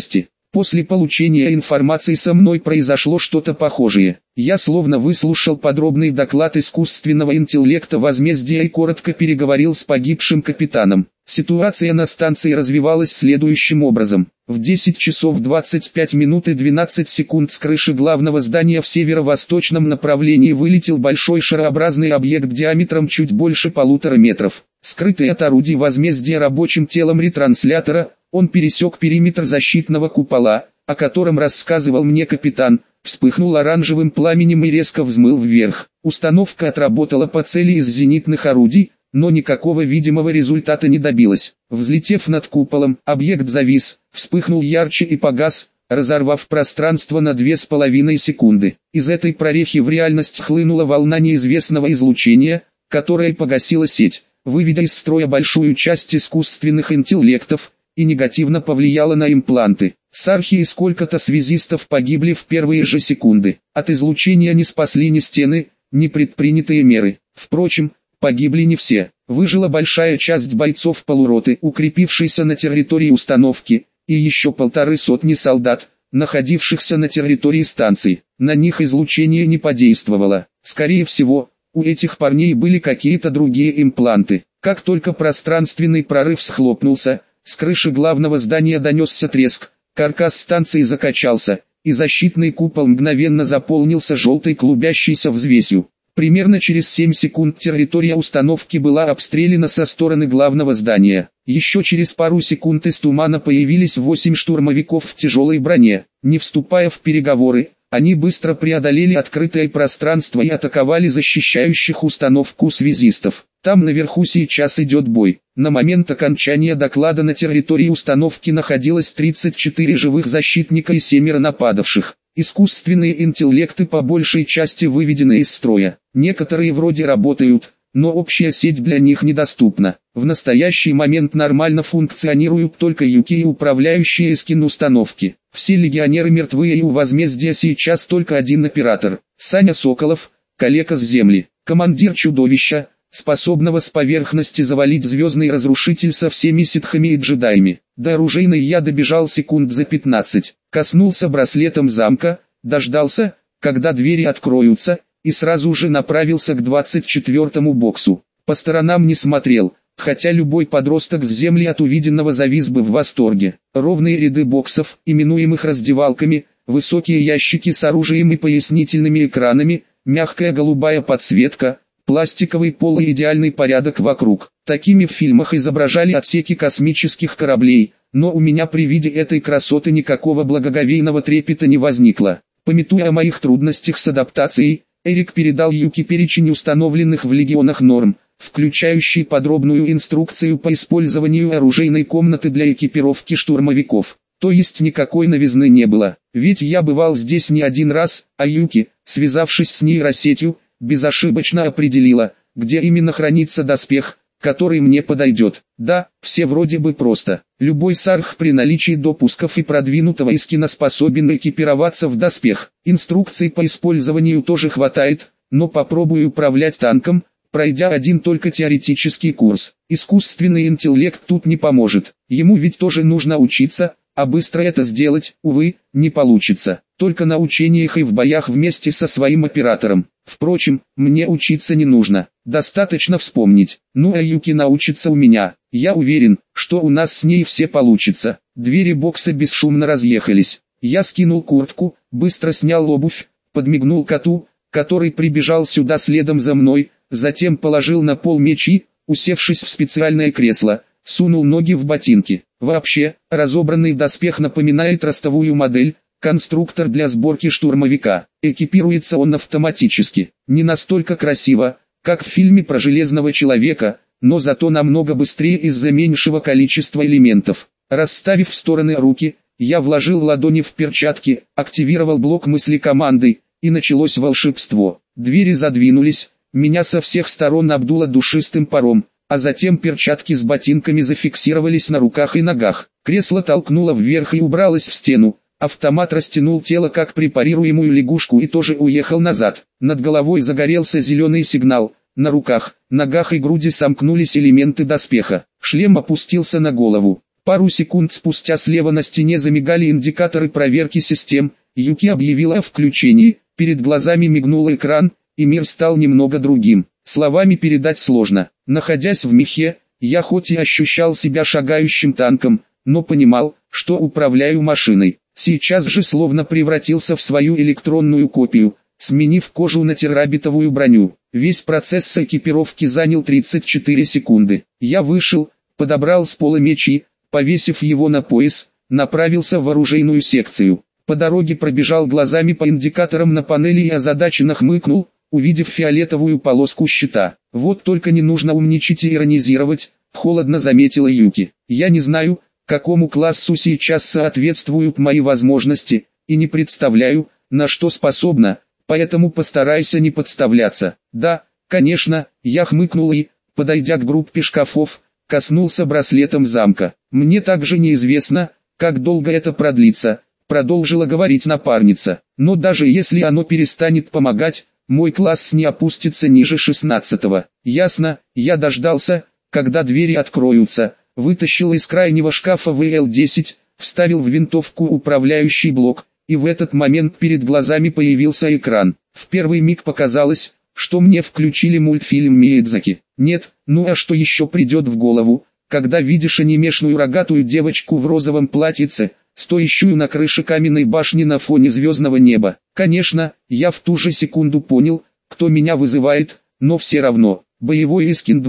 Speaker 1: После получения информации со мной произошло что-то похожее. Я словно выслушал подробный доклад искусственного интеллекта возмездия и коротко переговорил с погибшим капитаном. Ситуация на станции развивалась следующим образом. В 10 часов 25 минут и 12 секунд с крыши главного здания в северо-восточном направлении вылетел большой шарообразный объект диаметром чуть больше 1,5 метров. Скрытый от орудий возмездия рабочим телом ретранслятора, он пересек периметр защитного купола, о котором рассказывал мне капитан, вспыхнул оранжевым пламенем и резко взмыл вверх. Установка отработала по цели из зенитных орудий, но никакого видимого результата не добилась. Взлетев над куполом, объект завис, вспыхнул ярче и погас, разорвав пространство на 2,5 секунды. Из этой прорехи в реальность хлынула волна неизвестного излучения, которая погасила сеть, выведя из строя большую часть искусственных интеллектов, и негативно повлияла на импланты. Сархи и сколько-то связистов погибли в первые же секунды. От излучения не спасли ни стены, ни предпринятые меры. Впрочем, погибли не все. Выжила большая часть бойцов полуроты, укрепившейся на территории установки, и еще 150 солдат, находившихся на территории станции. На них излучение не подействовало. Скорее всего, у этих парней были какие-то другие импланты. Как только пространственный прорыв схлопнулся, с крыши главного здания донесся треск, каркас станции закачался, и защитный купол мгновенно заполнился желтой клубящейся взвесью. Примерно через 7 секунд территория установки была обстреляна со стороны главного здания. Еще через пару секунд из тумана появились 8 штурмовиков в тяжелой броне. Не вступая в переговоры, они быстро преодолели открытое пространство и атаковали защищающих установку связистов. Там наверху сейчас идет бой. На момент окончания доклада на территории установки находилось 34 живых защитника и 7 нападавших. Искусственные интеллекты по большей части выведены из строя. Некоторые вроде работают, но общая сеть для них недоступна. В настоящий момент нормально функционируют только Юки и управляющие скин установки. Все легионеры мертвы, и у возмездия сейчас только один оператор. Саня Соколов, калека с земли, командир чудовища, способного с поверхности завалить звездный разрушитель со всеми ситхами и джедаями. До оружейной я добежал секунд за 15, коснулся браслетом замка, дождался, когда двери откроются, и сразу же направился к 24-му боксу. По сторонам не смотрел, хотя любой подросток с земли от увиденного завис бы в восторге. Ровные ряды боксов, именуемых раздевалками, высокие ящики с оружием и пояснительными экранами, мягкая голубая подсветка, пластиковый пол и идеальный порядок вокруг. Такими в фильмах изображали отсеки космических кораблей, но у меня при виде этой красоты никакого благоговейного трепета не возникло. Памятуя о моих трудностях с адаптацией, Эрик передал Юки перечень установленных в легионах норм, включающий подробную инструкцию по использованию оружейной комнаты для экипировки штурмовиков. То есть никакой новизны не было, ведь я бывал здесь не один раз, а Юки, связавшись с нейросетью, безошибочно определила, где именно хранится доспех, который мне подойдет. Да, все вроде бы просто. Любой сарх при наличии допусков и продвинутого искина способен экипироваться в доспех. Инструкций по использованию тоже хватает, но попробуй управлять танком, пройдя один только теоретический курс. Искусственный интеллект тут не поможет. Ему ведь тоже нужно учиться, а быстро это сделать, увы, не получится. Только на учениях и в боях вместе со своим оператором. Впрочем, мне учиться не нужно, достаточно вспомнить. Ну а Юки научится у меня. Я уверен, что у нас с ней все получится. Двери бокса бесшумно разъехались. Я скинул куртку, быстро снял обувь, подмигнул коту, который прибежал сюда следом за мной, затем положил на пол меч и, усевшись в специальное кресло, сунул ноги в ботинки. Вообще, разобранный доспех напоминает ростовую модель, конструктор для сборки штурмовика. Экипируется он автоматически. Не настолько красиво, как в фильме про Железного Человека, но зато намного быстрее из-за меньшего количества элементов. Расставив в стороны руки, я вложил ладони в перчатки, активировал блок мысли команды, и началось волшебство. Двери задвинулись, меня со всех сторон обдуло душистым паром, а затем перчатки с ботинками зафиксировались на руках и ногах. Кресло толкнуло вверх и убралось в стену. Автомат растянул тело как препарируемую лягушку и тоже уехал назад. Над головой загорелся зеленый сигнал. На руках, ногах и груди сомкнулись элементы доспеха. Шлем опустился на голову. Пару секунд спустя слева на стене замигали индикаторы проверки систем, Юки объявила о включении, перед глазами мигнул экран, и мир стал немного другим. Словами передать сложно. Находясь в мехе, я хоть и ощущал себя шагающим танком, но понимал, что управляю машиной. Сейчас же словно превратился в свою электронную копию, сменив кожу на террабитовую броню. Весь процесс экипировки занял 34 секунды. Я вышел, подобрал с пола меч и, повесив его на пояс, направился в оружейную секцию. По дороге пробежал глазами по индикаторам на панели и озадаченно хмыкнул, увидев фиолетовую полоску щита. Вот только не нужно умничать и иронизировать, холодно заметила Юки. Я не знаю, какому классу сейчас соответствуют мои возможности, и не представляю, на что способна, поэтому постарайся не подставляться. Да, конечно, я хмыкнул и, подойдя к группе шкафов, коснулся браслетом замка. Мне также неизвестно, как долго это продлится, продолжила говорить напарница. Но даже если оно перестанет помогать, мой класс не опустится ниже 16-го. Ясно, я дождался, когда двери откроются, вытащил из крайнего шкафа ВЛ-10, вставил в винтовку управляющий блок, и в этот момент перед глазами появился экран. В первый миг показалось, что мне включили мультфильм Миядзаки. Нет, ну а что еще придет в голову, когда видишь анимешную рогатую девочку в розовом платьице, стоящую на крыше каменной башни на фоне звездного неба. Конечно, я в ту же секунду понял, кто меня вызывает, но все равно. Боевой эскин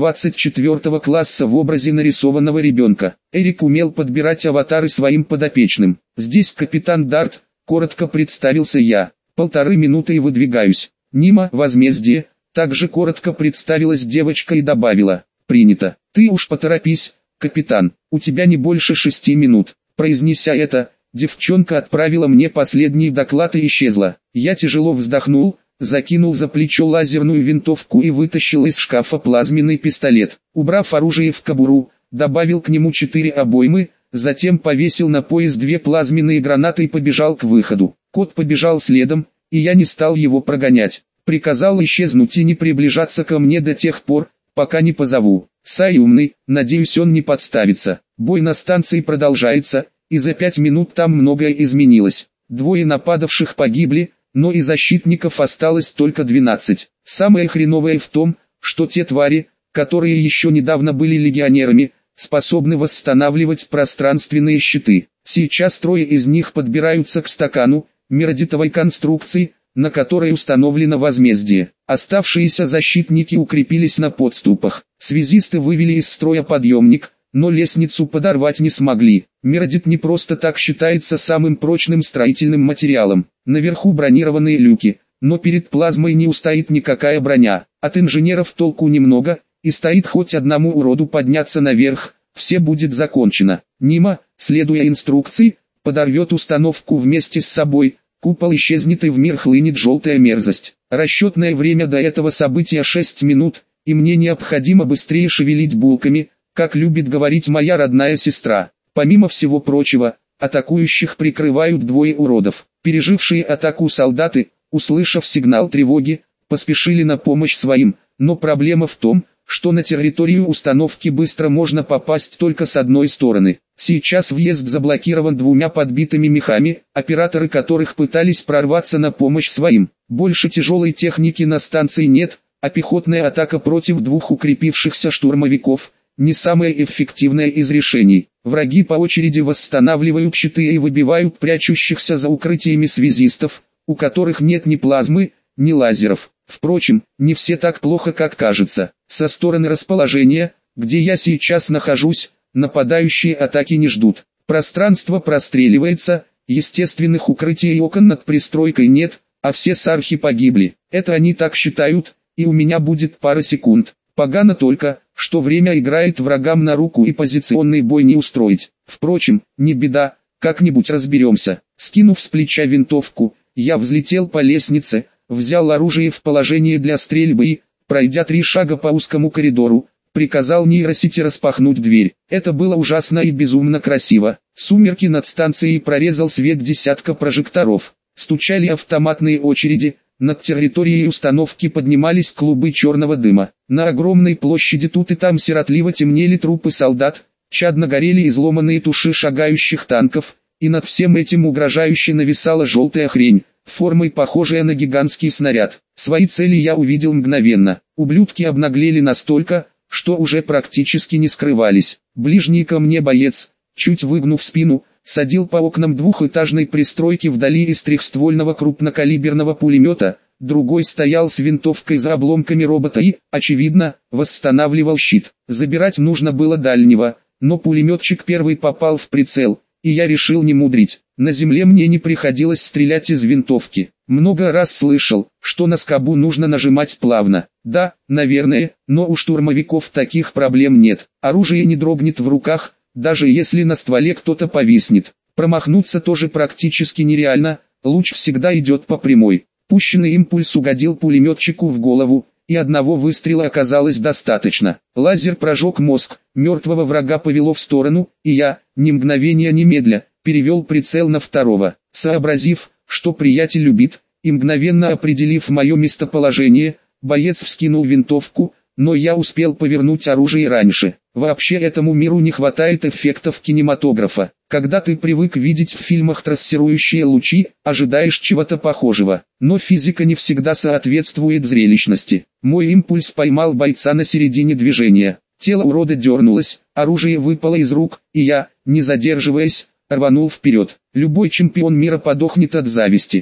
Speaker 1: 24 класса в образе нарисованного ребенка. Эрик умел подбирать аватары своим подопечным. Здесь капитан Дарт, коротко представился я. 1,5 минуты и выдвигаюсь. Нима, возмездие, также коротко представилась девочка и добавила. Принято. Ты уж поторопись, капитан, у тебя не больше 6 минут. Произнеся это, девчонка отправила мне последний доклад и исчезла. Я тяжело вздохнул, закинул за плечо лазерную винтовку и вытащил из шкафа плазменный пистолет. Убрав оружие в кобуру, добавил к нему 4 обоймы, затем повесил на пояс 2 плазменные гранаты и побежал к выходу. Кот побежал следом, и я не стал его прогонять. Приказал исчезнуть и не приближаться ко мне до тех пор, пока не позову. Сай умный, надеюсь, он не подставится. Бой на станции продолжается, и за 5 минут там многое изменилось. 2 нападавших погибли, но и защитников осталось только 12. Самое хреновое в том, что те твари, которые еще недавно были легионерами, способны восстанавливать пространственные щиты. Сейчас 3 из них подбираются к стакану, миродитовой конструкции, на которой установлено возмездие. Оставшиеся защитники укрепились на подступах. Связисты вывели из строя подъемник, но лестницу подорвать не смогли. Миродит не просто так считается самым прочным строительным материалом. Наверху бронированные люки, но перед плазмой не устоит никакая броня. От инженеров толку немного, и стоит хоть одному уроду подняться наверх, все будет закончено. Нима, следуя инструкции, подорвет установку вместе с собой. Купол исчезнет и в мир хлынет желтая мерзость. Расчетное время до этого события 6 минут, и мне необходимо быстрее шевелить булками, как любит говорить моя родная сестра. Помимо всего прочего, атакующих прикрывают 2 уродов. Пережившие атаку солдаты, услышав сигнал тревоги, поспешили на помощь своим, но проблема в том, что на территорию установки быстро можно попасть только с одной стороны. Сейчас въезд заблокирован 2 подбитыми мехами, операторы которых пытались прорваться на помощь своим. Больше тяжелой техники на станции нет, а пехотная атака против 2 укрепившихся штурмовиков – не самое эффективное из решений. Враги по очереди восстанавливают щиты и выбивают прячущихся за укрытиями связистов, у которых нет ни плазмы, ни лазеров. Впрочем, не все так плохо, как кажется. Со стороны расположения, где я сейчас нахожусь, нападающие атаки не ждут. Пространство простреливается, естественных укрытий и окон над пристройкой нет, а все сархи погибли. Это они так считают, и у меня будет пара секунд. Погано только, что время играет врагам на руку и позиционный бой не устроить. Впрочем, не беда, как-нибудь разберемся. Скинув с плеча винтовку, я взлетел по лестнице, взял оружие в положение для стрельбы и, пройдя 3 шага по узкому коридору, приказал нейросети распахнуть дверь. Это было ужасно и безумно красиво. Сумерки над станцией прорезал свет десятка прожекторов. Стучали автоматные очереди, над территорией установки поднимались клубы черного дыма. На огромной площади тут и там сиротливо темнели трупы солдат, Чадно горели изломанные туши шагающих танков, и над всем этим угрожающе нависала желтая хрень, формой похожая на гигантский снаряд. Свои цели я увидел мгновенно. Ублюдки обнаглели настолько, что уже практически не скрывались. Ближний ко мне боец, чуть выгнув спину, садил по окнам двухэтажной пристройки вдали из трехствольного крупнокалиберного пулемета, другой стоял с винтовкой за обломками робота и, очевидно, восстанавливал щит. Забирать нужно было дальнего, но пулеметчик первый попал в прицел, и я решил не мудрить. На земле мне не приходилось стрелять из винтовки. Много раз слышал, что на скобу нужно нажимать плавно. Да, наверное, но у штурмовиков таких проблем нет. Оружие не дрогнет в руках, даже если на стволе кто-то повиснет. Промахнуться тоже практически нереально, луч всегда идет по прямой. Пущенный импульс угодил пулеметчику в голову, и одного выстрела оказалось достаточно. Лазер прожег мозг, мертвого врага повело в сторону, и я, ни мгновения немедля, перевел прицел на второго. Сообразив, что приятель убит, и мгновенно определив мое местоположение, боец вскинул винтовку, но я успел повернуть оружие раньше. Вообще этому миру не хватает эффектов кинематографа. Когда ты привык видеть в фильмах трассирующие лучи, ожидаешь чего-то похожего. Но физика не всегда соответствует зрелищности. Мой импульс поймал бойца на середине движения. Тело урода дернулось, оружие выпало из рук, и я, не задерживаясь, рванул вперед. Любой чемпион мира подохнет от зависти.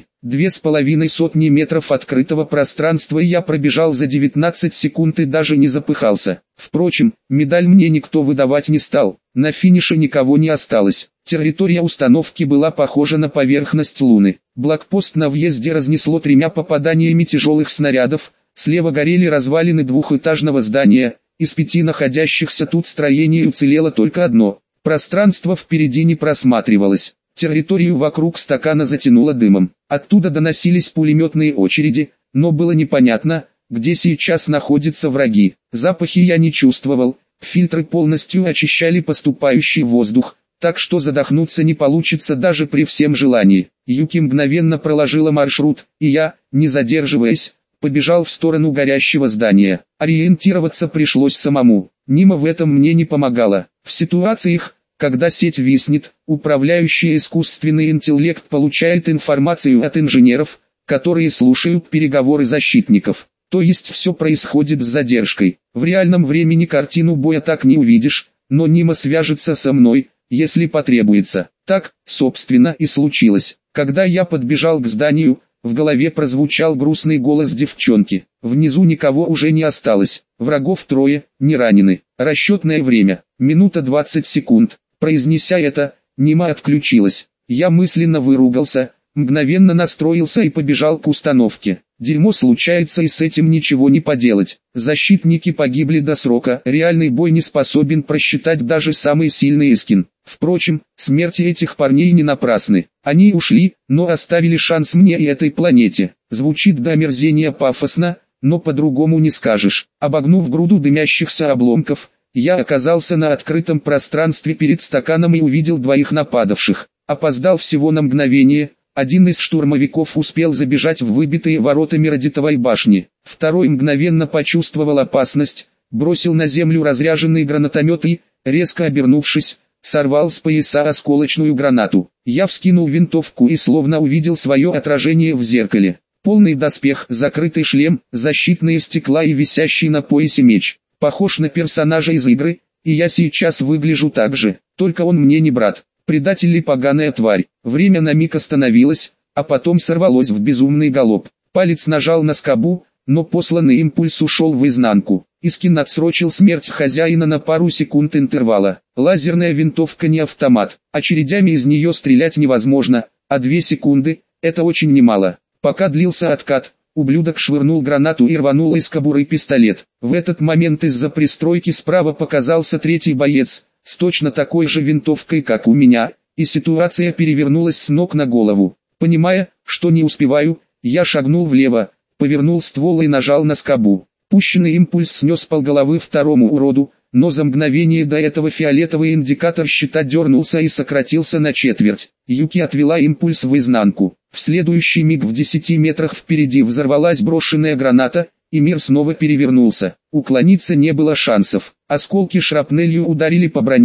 Speaker 1: 2,5 метров открытого пространства, и я пробежал за 19 секунд и даже не запыхался. Впрочем, медаль мне никто выдавать не стал. На финише никого не осталось. Территория установки была похожа на поверхность Луны. Блокпост на въезде разнесло 3 попаданиями тяжелых снарядов. Слева горели развалины двухэтажного здания. Из 5 находящихся тут строений уцелело только одно. Пространство впереди не просматривалось. Территорию вокруг стакана затянуло дымом. Оттуда доносились пулеметные очереди, но было непонятно, где сейчас находятся враги. Запахи я не чувствовал, фильтры полностью очищали поступающий воздух, так что задохнуться не получится даже при всем желании. Юки мгновенно проложила маршрут, и я, не задерживаясь, побежал в сторону горящего здания. Ориентироваться пришлось самому. Нима в этом мне не помогала. В ситуациях, когда сеть виснет, управляющий искусственный интеллект получает информацию от инженеров, которые слушают переговоры защитников. То есть все происходит с задержкой. В реальном времени картину боя так не увидишь, но Нима свяжется со мной, если потребуется. Так, собственно, и случилось. Когда я подбежал к зданию, в голове прозвучал грустный голос девчонки. Внизу никого уже не осталось. Врагов 3, не ранены. Расчетное время – минута 20 секунд. Произнеся это, Нима отключилась. Я мысленно выругался, мгновенно настроился и побежал к установке. Дерьмо случается, и с этим ничего не поделать. Защитники погибли до срока. Реальный бой не способен просчитать даже самый сильный Искин. Впрочем, смерти этих парней не напрасны. Они ушли, но оставили шанс мне и этой планете. Звучит до омерзения пафосно, но по-другому не скажешь. Обогнув груду дымящихся обломков, я оказался на открытом пространстве перед стаканом и увидел 2 нападавших. Опоздал всего на мгновение. Один из штурмовиков успел забежать в выбитые ворота Меродитовой башни. Второй мгновенно почувствовал опасность, бросил на землю разряженный гранатомет и, резко обернувшись, сорвал с пояса осколочную гранату. Я вскинул винтовку и словно увидел свое отражение в зеркале. Полный доспех, закрытый шлем, защитные стекла и висящий на поясе меч. Похож на персонажа из игры, и я сейчас выгляжу так же, только он мне не брат. Предатель и поганая тварь. Время на миг остановилось, а потом сорвалось в безумный галоп. Палец нажал на скобу, но посланный импульс ушел в изнанку. Искин отсрочил смерть хозяина на пару секунд интервала. Лазерная винтовка не автомат. Очередями из нее стрелять невозможно, а 2 секунды – это очень немало. Пока длился откат, ублюдок швырнул гранату и рванул из кобуры пистолет. В этот момент из-за пристройки справа показался 3-й боец, с точно такой же винтовкой, как у меня, и ситуация перевернулась с ног на голову. Понимая, что не успеваю, я шагнул влево, повернул ствол и нажал на скобу. Пущенный импульс снес полголовы второму уроду, но за мгновение до этого фиолетовый индикатор щита дернулся и сократился на четверть. Юки отвела импульс в изнанку. В следующий миг в 10 метрах впереди взорвалась брошенная граната, и мир снова перевернулся. Уклониться не было шансов. Осколки шрапнелью ударили по броне,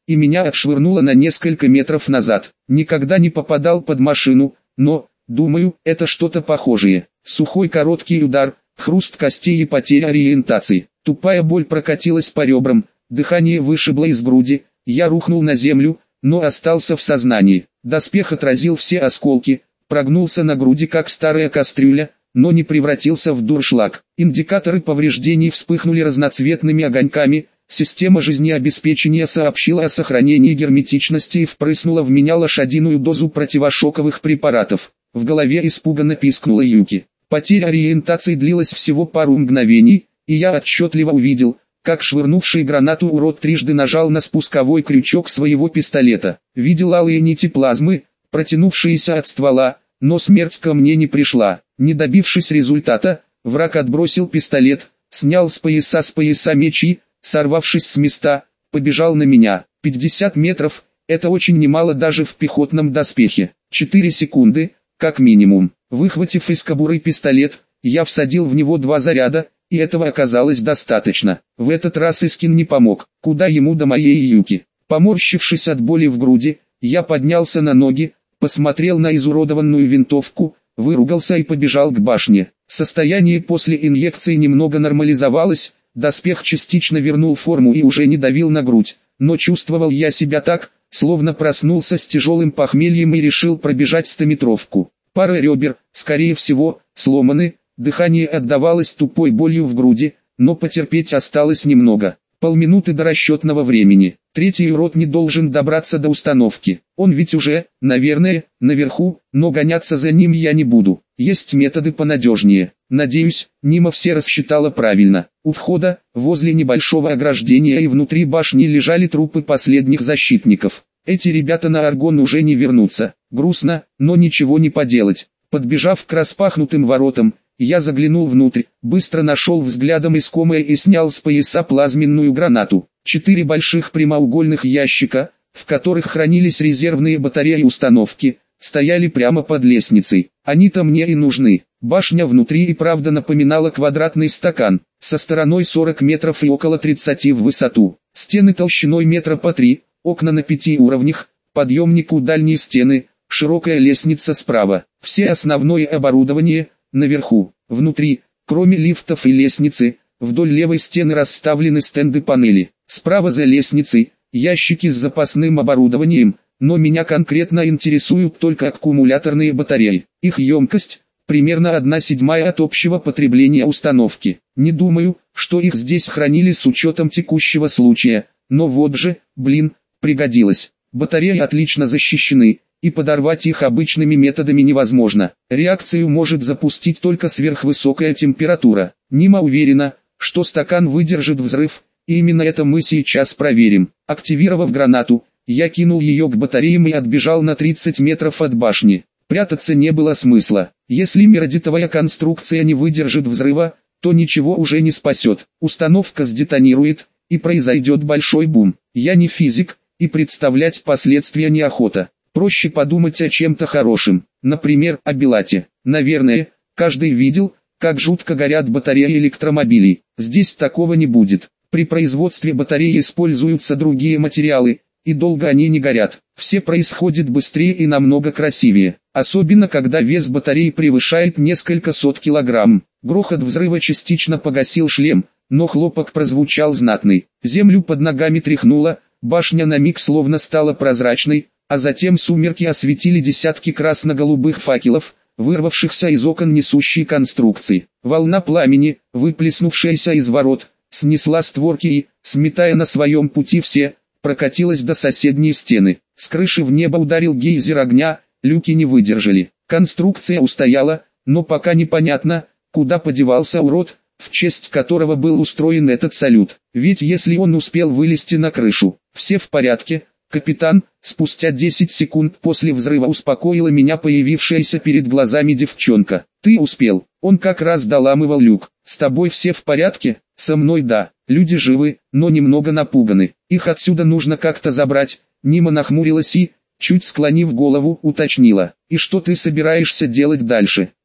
Speaker 1: и меня отшвырнуло на несколько метров назад. Никогда не попадал под машину, но, думаю, это что-то похожее. Сухой короткий удар, хруст костей и потеря ориентации. Тупая боль прокатилась по ребрам, дыхание вышибло из груди, я рухнул на землю, но остался в сознании. Доспех отразил все осколки, прогнулся на груди как старая кастрюля, но не превратился в дуршлаг. Индикаторы повреждений вспыхнули разноцветными огоньками, система жизнеобеспечения сообщила о сохранении герметичности и впрыснула в меня лошадиную дозу противошоковых препаратов. В голове испуганно пискнула Юки. Потеря ориентации длилась всего пару мгновений, и я отчетливо увидел, как швырнувший гранату урод трижды нажал на спусковой крючок своего пистолета. Видел алые нити плазмы, протянувшиеся от ствола, но смерть ко мне не пришла. Не добившись результата, враг отбросил пистолет, снял с пояса мечи, сорвавшись с места, побежал на меня. 50 метров, это очень немало даже в пехотном доспехе. 4 секунды, как минимум. Выхватив из кобуры пистолет, я всадил в него 2 заряда, и этого оказалось достаточно. В этот раз Искин не помог, куда ему до моей Юки. Поморщившись от боли в груди, я поднялся на ноги, посмотрел на изуродованную винтовку, выругался и побежал к башне. Состояние после инъекции немного нормализовалось, доспех частично вернул форму и уже не давил на грудь, но чувствовал я себя так, словно проснулся с тяжелым похмельем и решил пробежать 100-метровку. Пара ребер, скорее всего, сломаны, дыхание отдавалось тупой болью в груди, но потерпеть осталось немного. Полминуты до расчетного времени. Третий урод не должен добраться до установки. Он ведь уже, наверное, наверху, но гоняться за ним я не буду. Есть методы понадежнее. Надеюсь, Нима все рассчитала правильно. У входа, возле небольшого ограждения и внутри башни лежали трупы последних защитников. Эти ребята на Аргон уже не вернутся. Грустно, но ничего не поделать. Подбежав к распахнутым воротам, я заглянул внутрь, быстро нашел взглядом искомое и снял с пояса плазменную гранату. 4 больших прямоугольных ящика, в которых хранились резервные батареи установки, стояли прямо под лестницей. Они-то мне и нужны. Башня внутри и правда напоминала квадратный стакан, со стороной 40 метров и около 30 в высоту. Стены толщиной метра по 3, окна на 5 уровнях, подъемник у дальней стены, широкая лестница справа. Все основное оборудование наверху. Внутри, кроме лифтов и лестницы, вдоль левой стены расставлены стенды-панели. Справа за лестницей, ящики с запасным оборудованием, но меня конкретно интересуют только аккумуляторные батареи. Их емкость, примерно 1/7 от общего потребления установки. Не думаю, что их здесь хранили с учетом текущего случая, но вот же, пригодилось. Батареи отлично защищены, и подорвать их обычными методами невозможно. Реакцию может запустить только сверхвысокая температура. Нима уверена, что стакан выдержит взрыв, и именно это мы сейчас проверим. Активировав гранату, я кинул ее к батареям и отбежал на 30 метров от башни. Прятаться не было смысла. Если миродитовая конструкция не выдержит взрыва, то ничего уже не спасет. Установка сдетонирует, и произойдет большой бум. Я не физик, и представлять последствия неохота. Проще подумать о чем-то хорошем, например, о Белате. Наверное, каждый видел, как жутко горят батареи электромобилей. Здесь такого не будет. При производстве батарей используются другие материалы, и долго они не горят. Все происходит быстрее и намного красивее, особенно когда вес батареи превышает несколько сот килограмм. Грохот взрыва частично погасил шлем, но хлопок прозвучал знатный. Землю под ногами тряхнуло, башня на миг словно стала прозрачной, а затем сумерки осветили десятки красно-голубых факелов, вырвавшихся из окон несущей конструкции. Волна пламени, выплеснувшаяся из ворот, снесла створки и, сметая на своем пути все, прокатилась до соседней стены. С крыши в небо ударил гейзер огня, люки не выдержали. Конструкция устояла, но пока непонятно, куда подевался урод, в честь которого был устроен этот салют. Ведь если он успел вылезти на крышу, все в порядке, капитан. Спустя 10 секунд после взрыва успокоила меня появившаяся перед глазами девчонка. Ты успел, он как раз доламывал люк. С тобой все в порядке? Со мной да. Люди живы, но немного напуганы. Их отсюда нужно как-то забрать. Нима нахмурилась и, чуть склонив голову, уточнила. И что ты собираешься делать дальше?